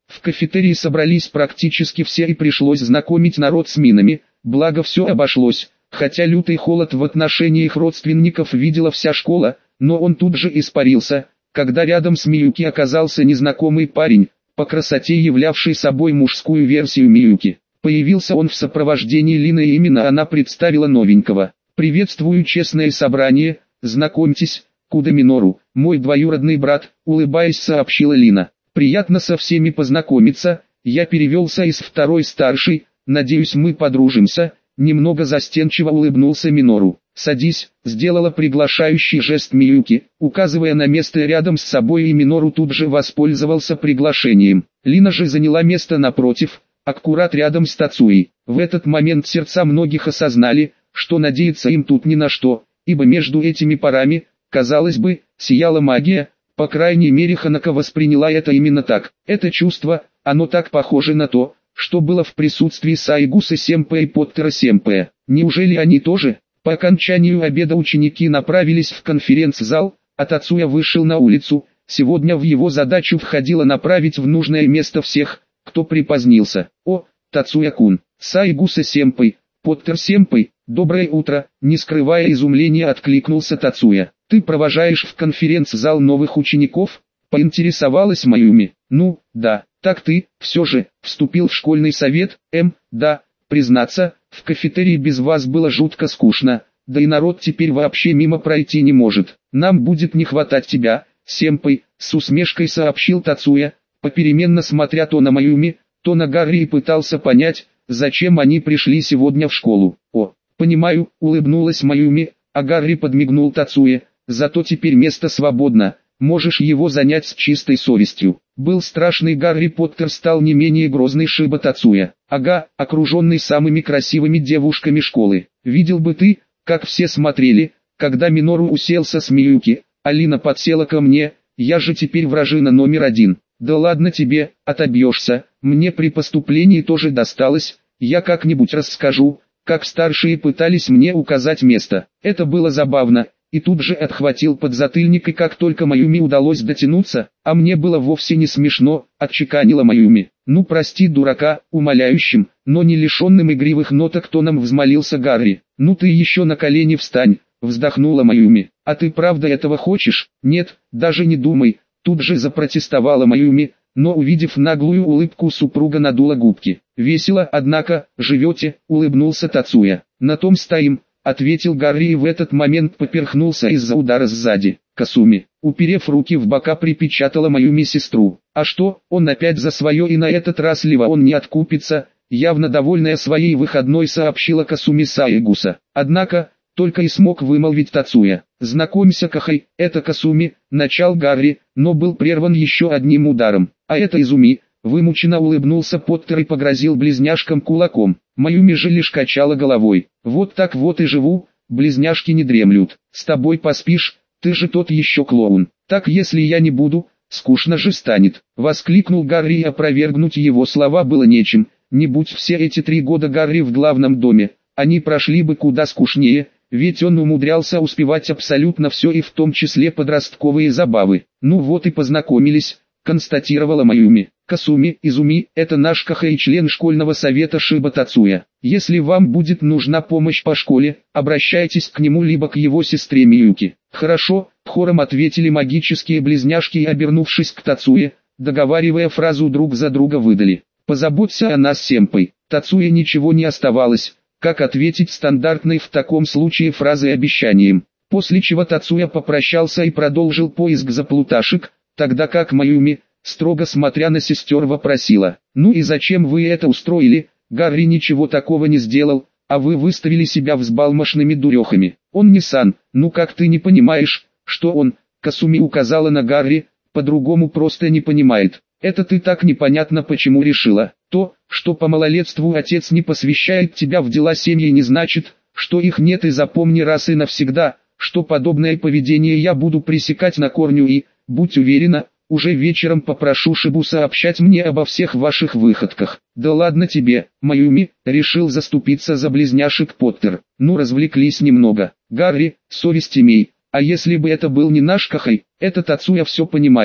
В кафетерии собрались практически все и пришлось знакомить народ с минами, благо все обошлось, хотя лютый холод в отношении их родственников видела вся школа, но он тут же испарился, когда рядом с Миюки оказался незнакомый парень, по красоте являвший собой мужскую версию Миюки. Появился он в сопровождении Лины и именно она представила новенького. «Приветствую честное собрание, знакомьтесь, Куда Минору, мой двоюродный брат», улыбаясь сообщила Лина. «Приятно со всеми познакомиться, я перевелся из второй старшей, надеюсь мы подружимся», немного застенчиво улыбнулся Минору. «Садись», сделала приглашающий жест Миюки, указывая на место рядом с собой, и Минору тут же воспользовался приглашением. Лина же заняла место напротив, аккурат рядом с Тацуей. В этот момент сердца многих осознали, что надеяться им тут ни на что, ибо между этими парами, казалось бы, сияла магия, по крайней мере Ханако восприняла это именно так. Это чувство, оно так похоже на то, что было в присутствии Сайгуса Сэмпэ и Поттера Сэмпэ. Неужели они тоже? По окончанию обеда ученики направились в конференц-зал, а Тацуя вышел на улицу. Сегодня в его задачу входило направить в нужное место всех, кто припозднился. «О, Тацуя-кун, Сайгуса Сэмпэй, Поттер Сэмпэй, доброе утро», не скрывая изумления откликнулся Тацуя. «Ты провожаешь в конференц-зал новых учеников?» Поинтересовалась Майюми. «Ну, да, так ты, все же, вступил в школьный совет?» Да, признаться, в кафетерии без вас было жутко скучно, да и народ теперь вообще мимо пройти не может. Нам будет не хватать тебя, Сэмпэй», с усмешкой сообщил Тацуя, попеременно смотря то на Майюми, то на Гарри, и пытался понять, зачем они пришли сегодня в школу. «О, понимаю», улыбнулась Майюми, а Гарри подмигнул Тацуе. «Зато теперь место свободно, можешь его занять с чистой совестью». Был страшный Гарри Поттер стал не менее грозный Шиба Тацуя. Ага, окруженный самыми красивыми девушками школы. Видел бы ты, как все смотрели, когда Минору уселся с Миюки, Алина подсела ко мне, я же теперь вражина номер один. «Да ладно тебе, отобьешься, мне при поступлении тоже досталось, я как-нибудь расскажу, как старшие пытались мне указать место». Это было забавно. И тут же отхватил подзатыльник, и как только Майюми удалось дотянуться, а мне было вовсе не смешно, отчеканила Майюми. «Ну прости дурака», умоляющим, но не лишенным игривых ноток тоном взмолился Гарри. «Ну ты еще на колени встань», вздохнула Майюми. «А ты правда этого хочешь?» «Нет, даже не думай», тут же запротестовала Майюми, но увидев наглую улыбку супруга надула губки. «Весело, однако, живете», улыбнулся Тацуя. «На том стоим», ответил Гарри, и в этот момент поперхнулся из-за удара сзади. Касуми, уперев руки в бока, припечатала Майюми сестру. «А что, он опять за свое, и на этот раз либо он не откупится», явно довольная своей выходной сообщила Касуми Сайгуса. Однако, только и смог вымолвить Тацуя. «Знакомься, Кахай, это Касуми», начал Гарри, но был прерван еще одним ударом. «А это Изуми», вымученно улыбнулся Поттер и погрозил близняшкам кулаком. Майюми же лишь качала головой. «Вот так вот и живу, близняшки не дремлют. С тобой поспишь, ты же тот еще клоун. Так если я не буду, скучно же станет», воскликнул Гарри, и опровергнуть его слова было нечем. Не будь все эти 3 года Гарри в главном доме, они прошли бы куда скучнее, ведь он умудрялся успевать абсолютно все, и в том числе подростковые забавы. «Ну вот и познакомились», констатировала Майюми. «Касуми, Изуми, это наш Кахэй, член школьного совета Шиба Тацуя. Если вам будет нужна помощь по школе, обращайтесь к нему либо к его сестре Миюки». «Хорошо», хором ответили магические близняшки, и, обернувшись к Тацуе, договаривая фразу друг за друга, выдали: «Позаботься о нас, Сэмпэй». Тацуе ничего не оставалось, как ответить стандартной в таком случае фразой обещанием. После чего Тацуя попрощался и продолжил поиск заплуташек, тогда как Майюми, строго смотря на сестер, вопросила: «Ну и зачем вы это устроили? Гарри ничего такого не сделал, а вы выставили себя взбалмошными дурехами. Он не сан, ну как ты не понимаешь, что он?» Касуми указала на Гарри, «по-другому просто не понимает». «Это ты так непонятно почему решила. То, что по малолетству отец не посвящает тебя в дела семьи, не значит, что их нет, и запомни раз и навсегда, что подобное поведение я буду пресекать на корню, и, будь уверена, уже вечером попрошу Шибу сообщать мне обо всех ваших выходках». «Да ладно тебе, Майюми», решил заступиться за близняшек Поттер. «Ну развлеклись немного. Гарри, совесть имей, а если бы это был не наш Кахэй, этот Тацуя все понимает.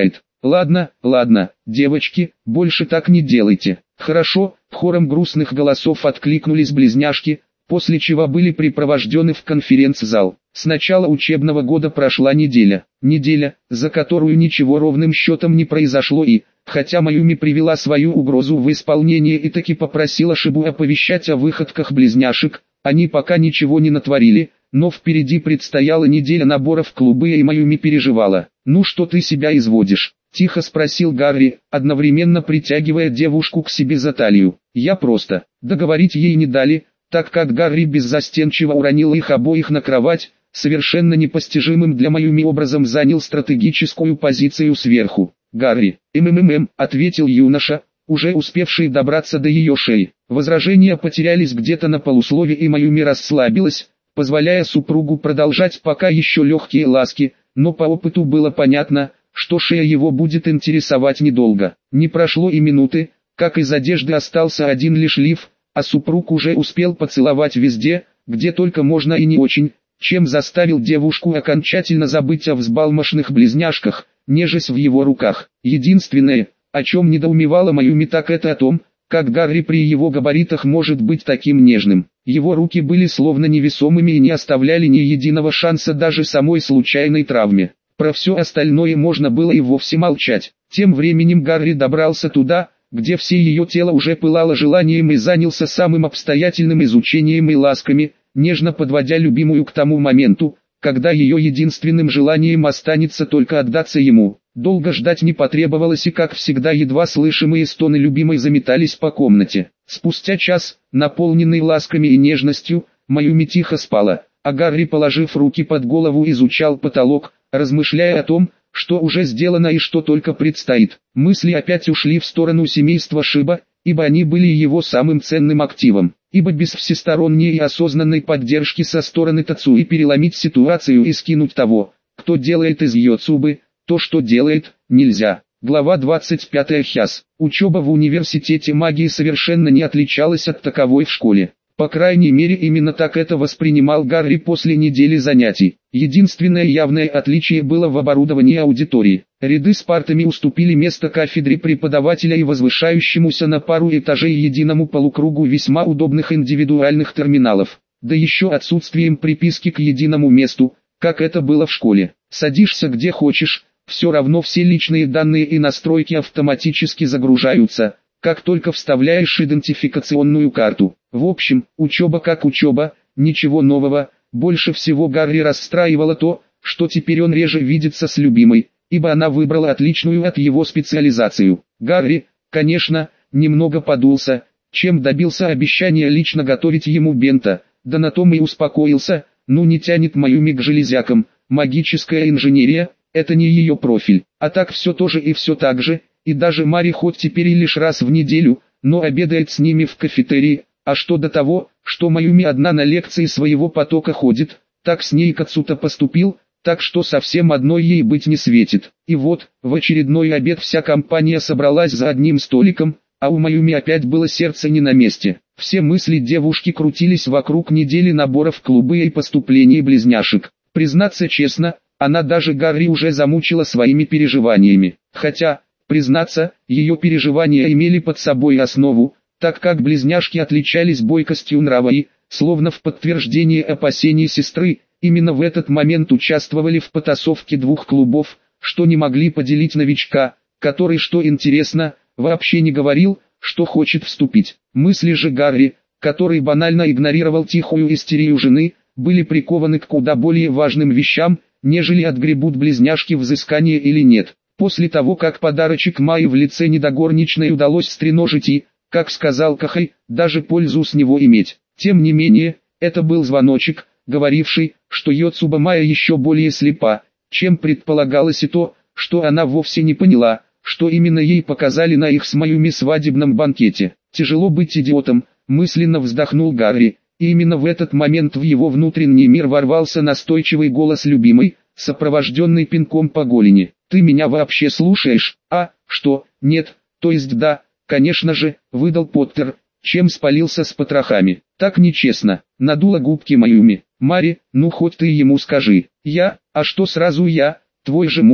Ладно, ладно, девочки, больше так не делайте. Хорошо, хором грустных голосов откликнулись близняшки, после чего были припровождены в конференц-зал. С начала учебного года прошла неделя. Неделя, за которую ничего ровным счетом не произошло и, хотя Маюми привела свою угрозу в исполнение и таки попросила Шибу оповещать о выходках близняшек, они пока ничего не натворили, но впереди предстояла неделя набора в клубы и Маюми переживала. «Ну что ты себя изводишь?» – тихо спросил Гарри, одновременно притягивая девушку к себе за талию. «Я просто...» Договорить ей не дали, так как Гарри беззастенчиво уронил их обоих на кровать, совершенно непостижимым для Маюми образом занял стратегическую позицию сверху. «Гарри, ответил юноша, уже успевший добраться до ее шеи. Возражения потерялись где-то на полуслове и Маюми расслабилась, позволяя супругу продолжать пока еще легкие ласки, но по опыту было понятно, что шея его будет интересовать недолго. Не прошло и минуты, как из одежды остался один лишь лиф, а супруг уже успел поцеловать везде, где только можно и не очень, чем заставил девушку окончательно забыть о взбалмошных близняшках, нежесть в его руках. Единственное, о чем недоумевала Маюми, так это о том, как Гарри при его габаритах может быть таким нежным. Его руки были словно невесомыми и не оставляли ни единого шанса даже самой случайной травме. Про все остальное можно было и вовсе молчать. Тем временем Гарри добрался туда, где все ее тело уже пылало желанием и занялся самым обстоятельным изучением и ласками, нежно подводя любимую к тому моменту, когда ее единственным желанием останется только отдаться ему. Долго ждать не потребовалось и, как всегда, едва слышимые стоны любимой заметались по комнате. Спустя час, наполненный ласками и нежностью, Маюми тихо спала, а Гарри, положив руки под голову, изучал потолок, размышляя о том, что уже сделано и что только предстоит. Мысли опять ушли в сторону семейства Шиба, ибо они были его самым ценным активом. Ибо без всесторонней и осознанной поддержки со стороны Тацуи переломить ситуацию и скинуть того, кто делает из Йоцубы то, что делает, нельзя. Глава 25. Хяс. Учеба в университете магии совершенно не отличалась от таковой в школе. По крайней мере, именно так это воспринимал Гарри после недели занятий. Единственное явное отличие было в оборудовании аудитории. Ряды с партами уступили место кафедре преподавателя и возвышающемуся на пару этажей единому полукругу весьма удобных индивидуальных терминалов. Да еще отсутствием приписки к единому месту, как это было в школе. Садишься где хочешь, все равно все личные данные и настройки автоматически загружаются, как только вставляешь идентификационную карту. В общем, учеба как учеба, ничего нового. Больше всего Гарри расстраивало то, что теперь он реже видится с любимой, ибо она выбрала отличную от его специализацию. Гарри, конечно, немного подулся, чем добился обещания лично готовить ему бента, да на том и успокоился. Ну не тянет Маюми к железякам, магическая инженерия – это не ее профиль. А так все тоже и все так же, и даже Мари хоть теперь и лишь раз в неделю, но обедает с ними в кафетерии. А что до того, что Маюми одна на лекции своего потока ходит, так с ней Кацута поступил, так что совсем одной ей быть не светит. И вот, в очередной обед вся компания собралась за одним столиком, а у Маюми опять было сердце не на месте. Все мысли девушки крутились вокруг недели набора в клубы и поступлений близняшек. Признаться честно, она даже Гарри уже замучила своими переживаниями. Хотя, признаться, ее переживания имели под собой основу, так как близняшки отличались бойкостью нрава и, словно в подтверждение опасений сестры, именно в этот момент участвовали в потасовке двух клубов, что не могли поделить новичка, который, что интересно, вообще не говорил, что хочет вступить. Мысли же Гарри, который банально игнорировал тихую истерию жены, были прикованы к куда более важным вещам, нежели отгребут близняшки взыскание или нет. После того, как подарочек Майи в лице недогорничной удалось стреножить и, как сказал Кахай, даже пользу с него иметь. Тем не менее, это был звоночек, говоривший, что Йоцуба Майя еще более слепа, чем предполагалось, и то, что она вовсе не поняла, что именно ей показали на их с Маюми свадебном банкете. Тяжело быть идиотом, мысленно вздохнул Гарри, и именно в этот момент в его внутренний мир ворвался настойчивый голос любимой, сопровожденный пинком по голени. «Ты меня вообще слушаешь?» «А, что, нет, то есть да, конечно же», выдал Поттер, чем спалился с потрохами. «Так нечестно», надула губки Маюми. «Мари, ну хоть ты ему скажи». «Я? А что сразу я? Твой же муж»,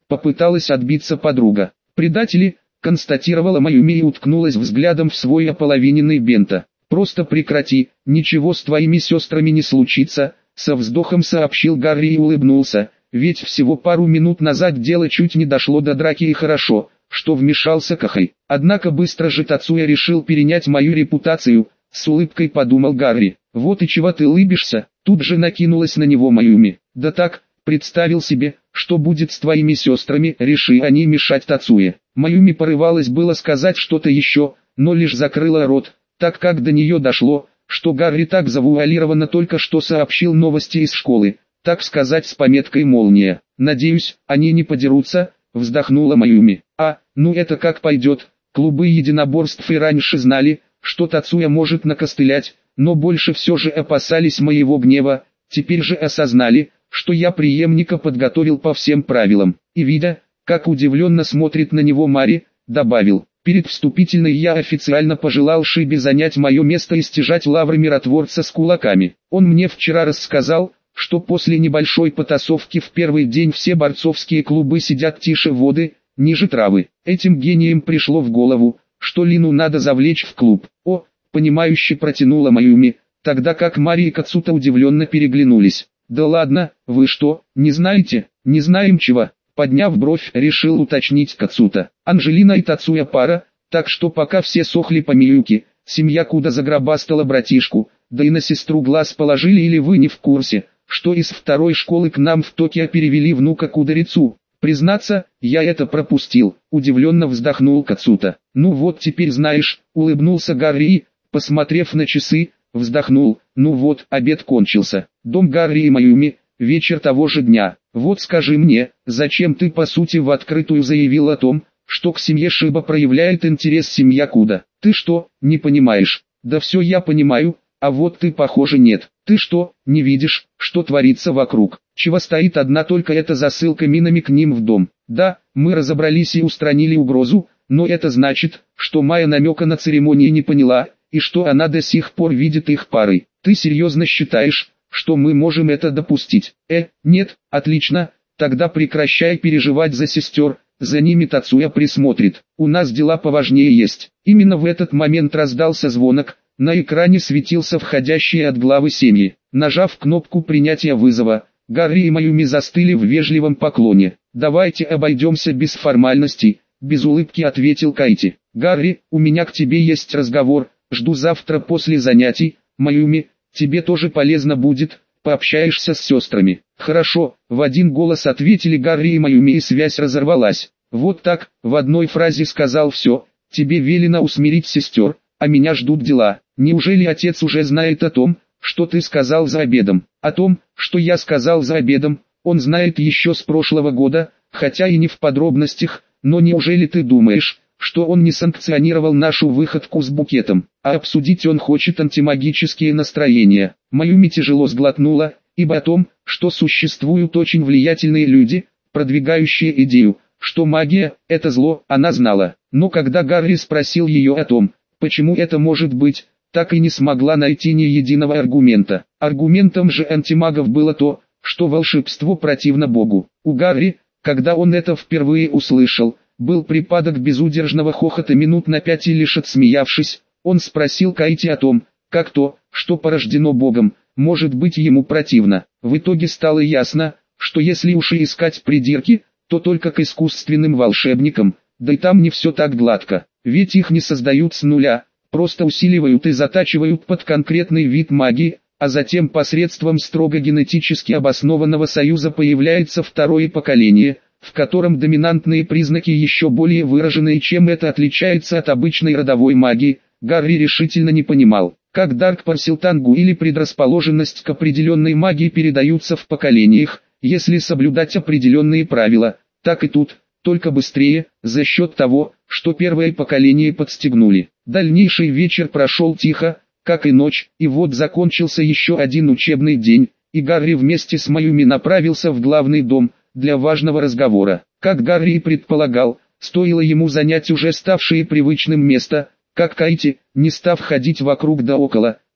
Попыталась отбиться подруга. «Предатели», констатировала Майюми и уткнулась взглядом в свой ополовиненный бенто. «Просто прекрати, ничего с твоими сестрами не случится», со вздохом сообщил Гарри и улыбнулся, ведь всего пару минут назад дело чуть не дошло до драки, и хорошо, что вмешался Кахай. Однако быстро же Тацуя решил перенять мою репутацию, с улыбкой подумал Гарри. «Вот и чего ты улыбишься?» Тут же накинулась на него Майюми. «Да так, представил себе, что будет с твоими сестрами, реши они мешать Тацуе». Майюми порывалась было сказать что-то еще, но лишь закрыла рот, так как до нее дошло, что Гарри так завуалированно только что сообщил новости из школы, так сказать с пометкой «молния». «Надеюсь, они не подерутся», вздохнула Майюми. Ну это как пойдет. Клубы единоборств и раньше знали, что Тацуя может накостылять, но больше все же опасались моего гнева, теперь же осознали, что я преемника подготовил по всем правилам. И видя, как удивленно смотрит на него Мари, добавил: «Перед вступительной я официально пожелал Шибе занять мое место и стяжать лавры миротворца с кулаками. Он мне вчера рассказал, что после небольшой потасовки в первый день все борцовские клубы сидят тише воды, ниже травы. Этим гением пришло в голову, что Лину надо завлечь в клуб». «О», понимающе протянула Майюми, тогда как Мари и Кацута удивленно переглянулись. «Да ладно, вы что, не знаете?» «Не знаем чего», подняв бровь, решил уточнить Кацута. «Анжелина и Тацуя пара, так что пока все сохли по Миюке, семья Куда загробастала братишку, да и на сестру глаз положили, или вы не в курсе, что из второй школы к нам в Токио перевели внука Кударицу?» «Признаться, я это пропустил», удивленно вздохнул Кацута. «Ну вот теперь знаешь», улыбнулся Гарри и, посмотрев на часы, вздохнул. «Ну вот, обед кончился». Дом Гарри и Майюми, вечер того же дня. «Вот скажи мне, зачем ты по сути в открытую заявил о том, что к семье Шиба проявляет интерес семья Куда? Ты что, не понимаешь?» «Да все я понимаю, а вот ты, похоже, нет. Ты что, не видишь, что творится вокруг? Чего стоит одна только эта засылка минами к ним в дом? Да, мы разобрались и устранили угрозу, но это значит, что Майя намека на церемонии не поняла, и что она до сих пор видит их парой. Ты серьезно считаешь, что мы можем это допустить?» Нет, отлично, тогда прекращай переживать за сестер, за ними Тацуя присмотрит. У нас дела поважнее есть». Именно в этот момент раздался звонок. На экране светился входящий от главы семьи. Нажав кнопку принятия вызова, Гарри и Майюми застыли в вежливом поклоне. «Давайте обойдемся без формальностей», без улыбки ответил Кайти. «Гарри, у меня к тебе есть разговор, жду завтра после занятий. Майюми, тебе тоже полезно будет, пообщаешься с сестрами». «Хорошо», в один голос ответили Гарри и Майюми, и связь разорвалась. «Вот так», в одной фразе сказал все. «Тебе велено усмирить сестер, а меня ждут дела». «Неужели отец уже знает о том, что ты сказал за обедом?» «О том, что я сказал за обедом, он знает еще с прошлого года, хотя и не в подробностях, но неужели ты думаешь, что он не санкционировал нашу выходку с букетом? А обсудить он хочет антимагические настроения». Майюми тяжело сглотнула, ибо о том, что существуют очень влиятельные люди, продвигающие идею, что магия – это зло, она знала. Но когда Гарри спросил ее о том, почему это может быть, так и не смогла найти ни единого аргумента. Аргументом же антимагов было то, что волшебство противно Богу. У Гарри, когда он это впервые услышал, был припадок безудержного хохота минут на 5, и лишь отсмеявшись, он спросил Кайти о том, как то, что порождено Богом, может быть ему противно. В итоге стало ясно, что если уж и искать придирки, то только к искусственным волшебникам, да и там не все так гладко, ведь их не создают с нуля, просто усиливают и затачивают под конкретный вид магии, а затем посредством строго генетически обоснованного союза появляется второе поколение, в котором доминантные признаки еще более выражены, и чем это отличается от обычной родовой магии. Гарри решительно не понимал, как дар к парсилтангу или предрасположенность к определенной магии передаются в поколениях, если соблюдать определенные правила. Так и тут, только быстрее, за счет того, что первое поколение подстегнули. Дальнейший вечер прошел тихо, как и ночь, и вот закончился еще один учебный день, и Гарри вместе с Майюми направился в главный дом, для важного разговора. Как Гарри и предполагал, стоило ему занять уже ставшее привычным место, как Кайти, не став ходить вокруг да около,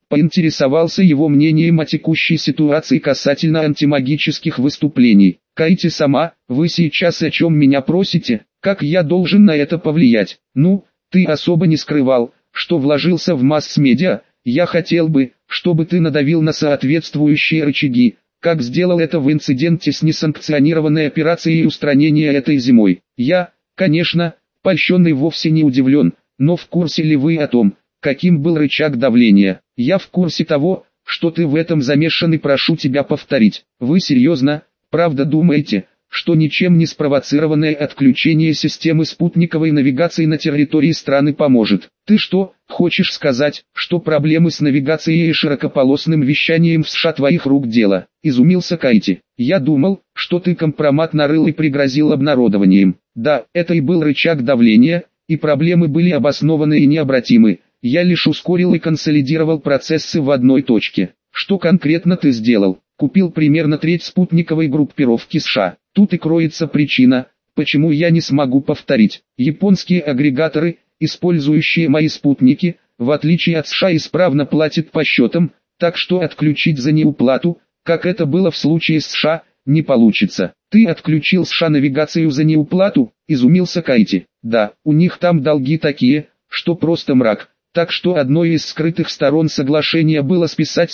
Поинтересовался его мнением о текущей ситуации касательно антимагических выступлений. Кайте-сама, вы сейчас о чем меня просите? Как я должен на это повлиять? Ну, ты особо не скрывал, что вложился в масс-медиа. Я хотел бы, чтобы ты надавил на соответствующие рычаги, как сделал это в инциденте с несанкционированной операцией устранения этой зимой. Я, конечно, польщенный вовсе не удивлен, но в курсе ли вы о том, каким был рычаг давления? Я в курсе того, что ты в этом замешан и прошу тебя повторить. Вы серьезно, правда думаете, что ничем не спровоцированное отключение системы спутниковой навигации на территории страны поможет? Ты что, хочешь сказать, что проблемы с навигацией и широкополосным вещанием в США твоих рук дело? Изумился Кайти. Я думал, что ты компромат нарыл и пригрозил обнародованием. Да, это и был рычаг давления, и проблемы были обоснованы и необратимы. Я лишь ускорил и консолидировал процессы в одной точке. Что конкретно ты сделал? Купил примерно треть спутниковой группировки США. Тут и кроется причина, почему я не смогу повторить. Японские агрегаторы, использующие мои спутники, в отличие от США исправно платят по счетам, так что отключить за неуплату, как это было в случае с США, не получится. Ты отключил США навигацию за неуплату? Изумился Кайти. Да, у них там долги такие, что просто мрак. Так что одной из скрытых сторон соглашения было списать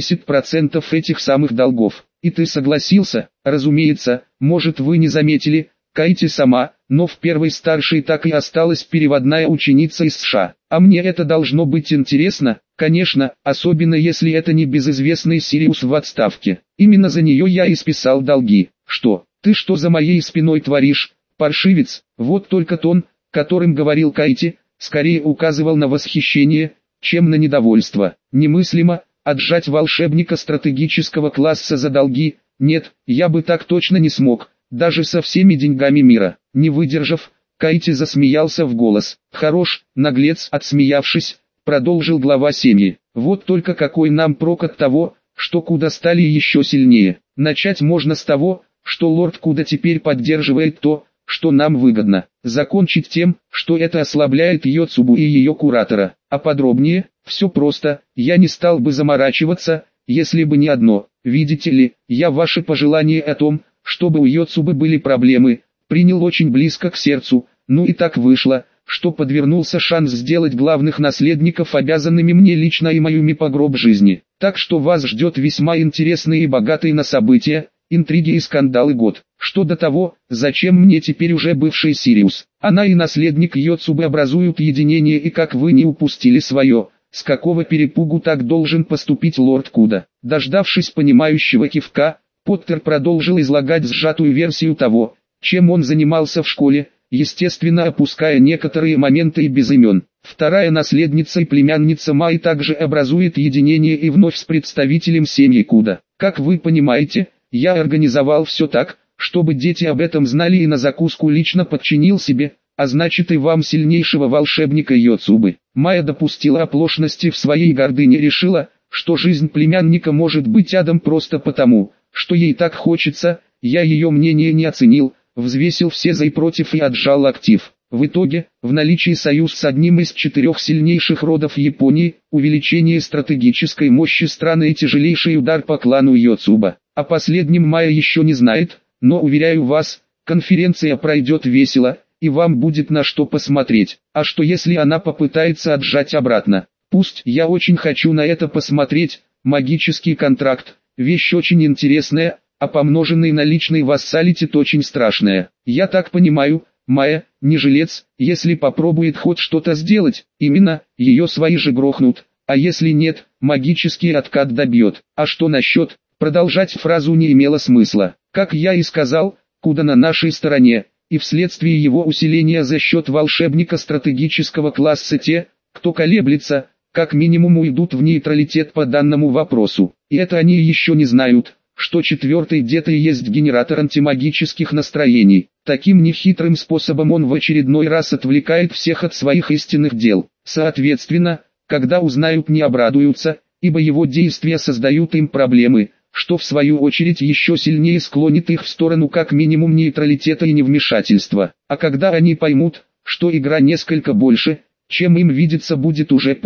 70% этих самых долгов. И ты согласился? Разумеется, может вы не заметили, Кайти-сама, но в первой старшей так и осталась переводная ученица из США. А мне это должно быть интересно, конечно, особенно если это не безызвестный Сириус в отставке. Именно за нее я и списал долги. Что, ты что за моей спиной творишь, паршивец? Вот только тон, которым говорил Кайти, скорее указывал на восхищение, чем на недовольство. Немыслимо, отжать волшебника стратегического класса за долги. Нет, я бы так точно не смог, даже со всеми деньгами мира. Не выдержав, Кайти засмеялся в голос. Хорош, наглец, отсмеявшись, продолжил глава семьи. Вот только какой нам прок от того, что Куда стали еще сильнее. Начать можно с того, что лорд Куда теперь поддерживает то, что нам выгодно. Закончить тем, что это ослабляет Йоцубу и ее куратора. А подробнее, все просто, я не стал бы заморачиваться, если бы не одно. Видите ли, я ваши пожелания о том, чтобы у Йоцубы были проблемы, принял очень близко к сердцу. Ну и так вышло, что подвернулся шанс сделать главных наследников обязанными мне лично и моими по гроб жизни. Так что вас ждет весьма интересный и богатый на события, интриги и скандалы год. Что до того, зачем мне теперь уже бывший Сириус? Она и наследник Йоцубы образуют единение, и как вы не упустили свое, с какого перепугу так должен поступить лорд Куда? Дождавшись понимающего кивка, Поттер продолжил излагать сжатую версию того, чем он занимался в школе, естественно опуская некоторые моменты и без имен. Вторая наследница и племянница Май также образует единение и вновь с представителем семьи Куда. Как вы понимаете, я организовал все так, чтобы дети об этом знали, и на закуску лично подчинил себе, а значит и вам, сильнейшего волшебника Йоцубы. Майя допустила оплошности в своей гордыне, решила, что жизнь племянника может быть адом просто потому, что ей так хочется. Я ее мнение не оценил, взвесил все за и против и отжал актив. В итоге, в наличии союз с одним из 4 сильнейших родов Японии, увеличение стратегической мощи страны и тяжелейший удар по клану Йоцуба. О последнем Майя еще не знает, но уверяю вас, конференция пройдет весело, и вам будет на что посмотреть. А что если она попытается отжать обратно? Пусть, я очень хочу на это посмотреть. Магический контракт, вещь очень интересная, а помноженный на личный вассалитет очень страшная. Я так понимаю, Майя, не жилец, если попробует хоть что-то сделать, именно, ее свои же грохнут, а если нет, магический откат добьет. А что насчет, продолжать фразу не имело смысла. Как я и сказал, Куда на нашей стороне, и вследствие его усиления за счет волшебника стратегического класса те, кто колеблется, как минимум уйдут в нейтралитет по данному вопросу. И это они еще не знают, что 4-й дед и есть генератор антимагических настроений. Таким нехитрым способом он в очередной раз отвлекает всех от своих истинных дел. Соответственно, когда узнают, не обрадуются, ибо его действия создают им проблемы, что в свою очередь еще сильнее склонит их в сторону как минимум нейтралитета и невмешательства. А когда они поймут, что игра несколько больше, чем им видится, будет уже поздно.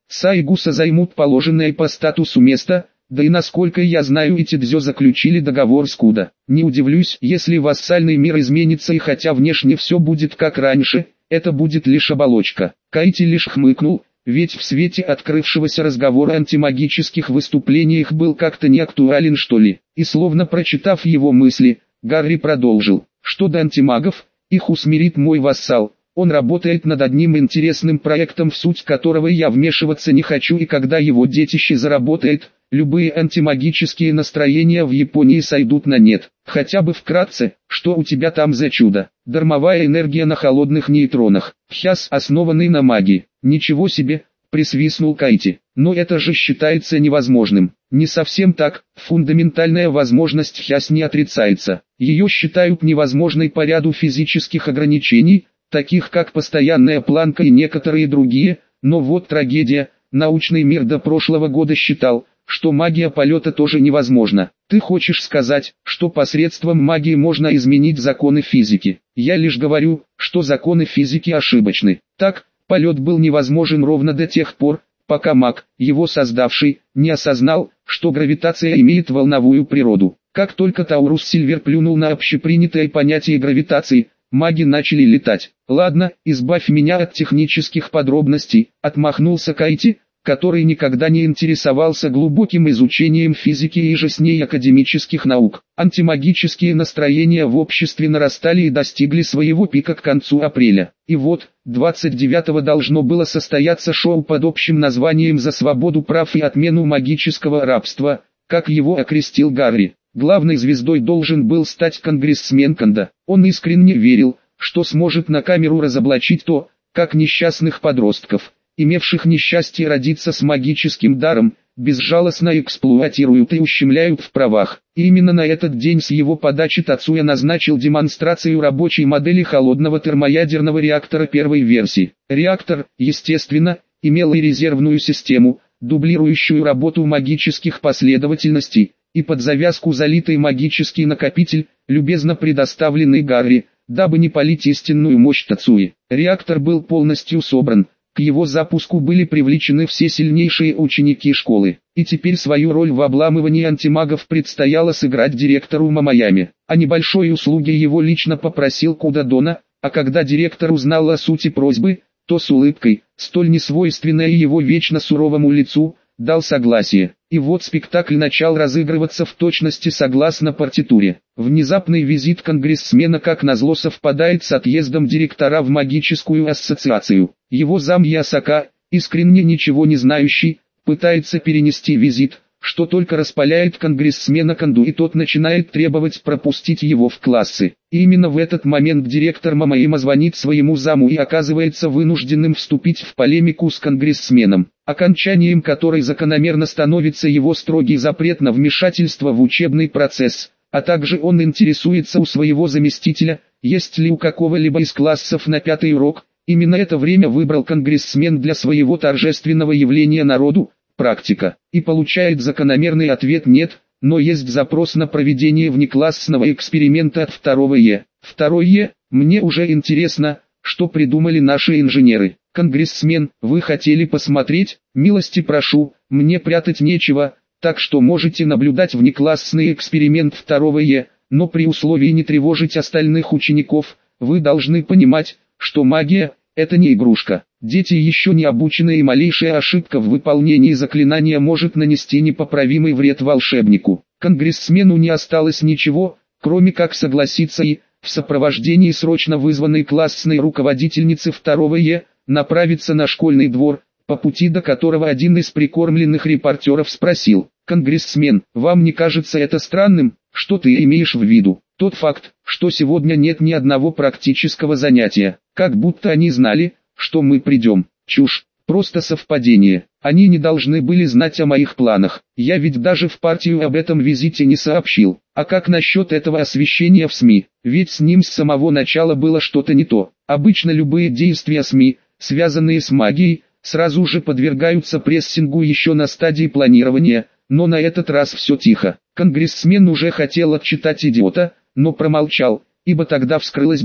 Сайгуса займут положенное по статусу место, да и насколько я знаю, эти дзё заключили договор с Куда. Не удивлюсь, если вассальный мир изменится, и хотя внешне все будет как раньше, это будет лишь оболочка. Кайти лишь хмыкнул, ведь в свете открывшегося разговора о антимагических выступлениях был как-то не актуален, что ли. И словно прочитав его мысли, Гарри продолжил: что до антимагов, их усмирит мой вассал. Он работает над одним интересным проектом, в суть которого я вмешиваться не хочу, и когда его детище заработает, любые антимагические настроения в Японии сойдут на нет. Хотя бы вкратце, что у тебя там за чудо? Дармовая энергия на холодных нейтронах. Хяс, основанный на магии. Ничего себе, присвистнул Кайти. Но это же считается невозможным. Не совсем так, фундаментальная возможность Хяс не отрицается. Ее считают невозможной по ряду физических ограничений, таких как постоянная планка и некоторые другие, но вот трагедия, научный мир до прошлого года считал, что магия полета тоже невозможна. Ты хочешь сказать, что посредством магии можно изменить законы физики? Я лишь говорю, что законы физики ошибочны. Так, полет был невозможен ровно до тех пор, пока маг, его создавший, не осознал, что гравитация имеет волновую природу. Как только Таурус Сильвер плюнул на общепринятое понятие гравитации, маги начали летать. Ладно, избавь меня от технических подробностей, отмахнулся Кайти, который никогда не интересовался глубоким изучением физики и же с ней академических наук. Антимагические настроения в обществе нарастали и достигли своего пика к концу апреля. И вот, 29-го должно было состояться шоу под общим названием «За свободу прав и отмену магического рабства», как его окрестил Гарри. Главной звездой должен был стать конгрессмен Кондо. Он искренне верил, что сможет на камеру разоблачить то, как несчастных подростков, имевших несчастье родиться с магическим даром, безжалостно эксплуатируют и ущемляют в правах. И именно на этот день с его подачи Тацуя назначил демонстрацию рабочей модели холодного термоядерного реактора первой версии. Реактор, естественно, имел и резервную систему, дублирующую работу магических последовательностей, и под завязку залитый магический накопитель, любезно предоставленный Гарри, дабы не палить истинную мощь Тацуи. Реактор был полностью собран. К его запуску были привлечены все сильнейшие ученики школы, и теперь свою роль в обламывании антимагов предстояло сыграть директору Мамаяме. О небольшой услуге его лично попросил Кудадона, а когда директор узнал о сути просьбы, то с улыбкой, столь несвойственной его вечно суровому лицу, дал согласие. И вот спектакль начал разыгрываться в точности согласно партитуре. Внезапный визит конгрессмена как назло совпадает с отъездом директора в магическую ассоциацию. Его зам Ясака, искренне ничего не знающий, пытается перенести визит, что только распаляет конгрессмена Кондо, и тот начинает требовать пропустить его в классы. И именно в этот момент директор Мамаяма звонит своему заму и оказывается вынужденным вступить в полемику с конгрессменом, окончанием которой закономерно становится его строгий запрет на вмешательство в учебный процесс, а также он интересуется у своего заместителя, есть ли у какого-либо из классов на 5-й урок. Именно это время выбрал конгрессмен для своего торжественного явления народу, практика, и получает закономерный ответ «нет», но есть запрос на проведение внеклассного эксперимента от 2 Е. 2 Е, мне уже интересно, что придумали наши инженеры. Конгрессмен, вы хотели посмотреть? Милости прошу, мне прятать нечего, так что можете наблюдать внеклассный эксперимент 2 Е, но при условии не тревожить остальных учеников. Вы должны понимать, что магия – это не игрушка. Дети еще не обучены, и малейшая ошибка в выполнении заклинания может нанести непоправимый вред волшебнику. Конгрессмену не осталось ничего, кроме как согласиться и, в сопровождении срочно вызванной классной руководительницы 2 Е, направиться на школьный двор, по пути до которого один из прикормленных репортеров спросил: «Конгрессмен, вам не кажется это странным? Что ты имеешь в виду?» «Тот факт, что сегодня нет ни одного практического занятия, как будто они знали, что мы придем». Чушь, просто совпадение. Они не должны были знать о моих планах. Я ведь даже в партию об этом визите не сообщил. А как насчет этого освещения в СМИ? Ведь с ним с самого начала было что-то не то. Обычно любые действия СМИ, связанные с магией, сразу же подвергаются прессингу еще на стадии планирования, но на этот раз все тихо. Конгрессмен уже хотел отчитать идиота, но промолчал, ибо тогда вскрылось бы,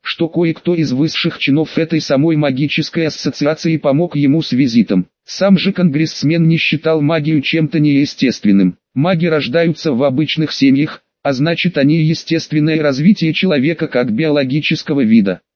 что кое-кто из высших чинов этой самой магической ассоциации помог ему с визитом. Сам же конгрессмен не считал магию чем-то неестественным. Маги рождаются в обычных семьях, а значит они естественное развитие человека как биологического вида.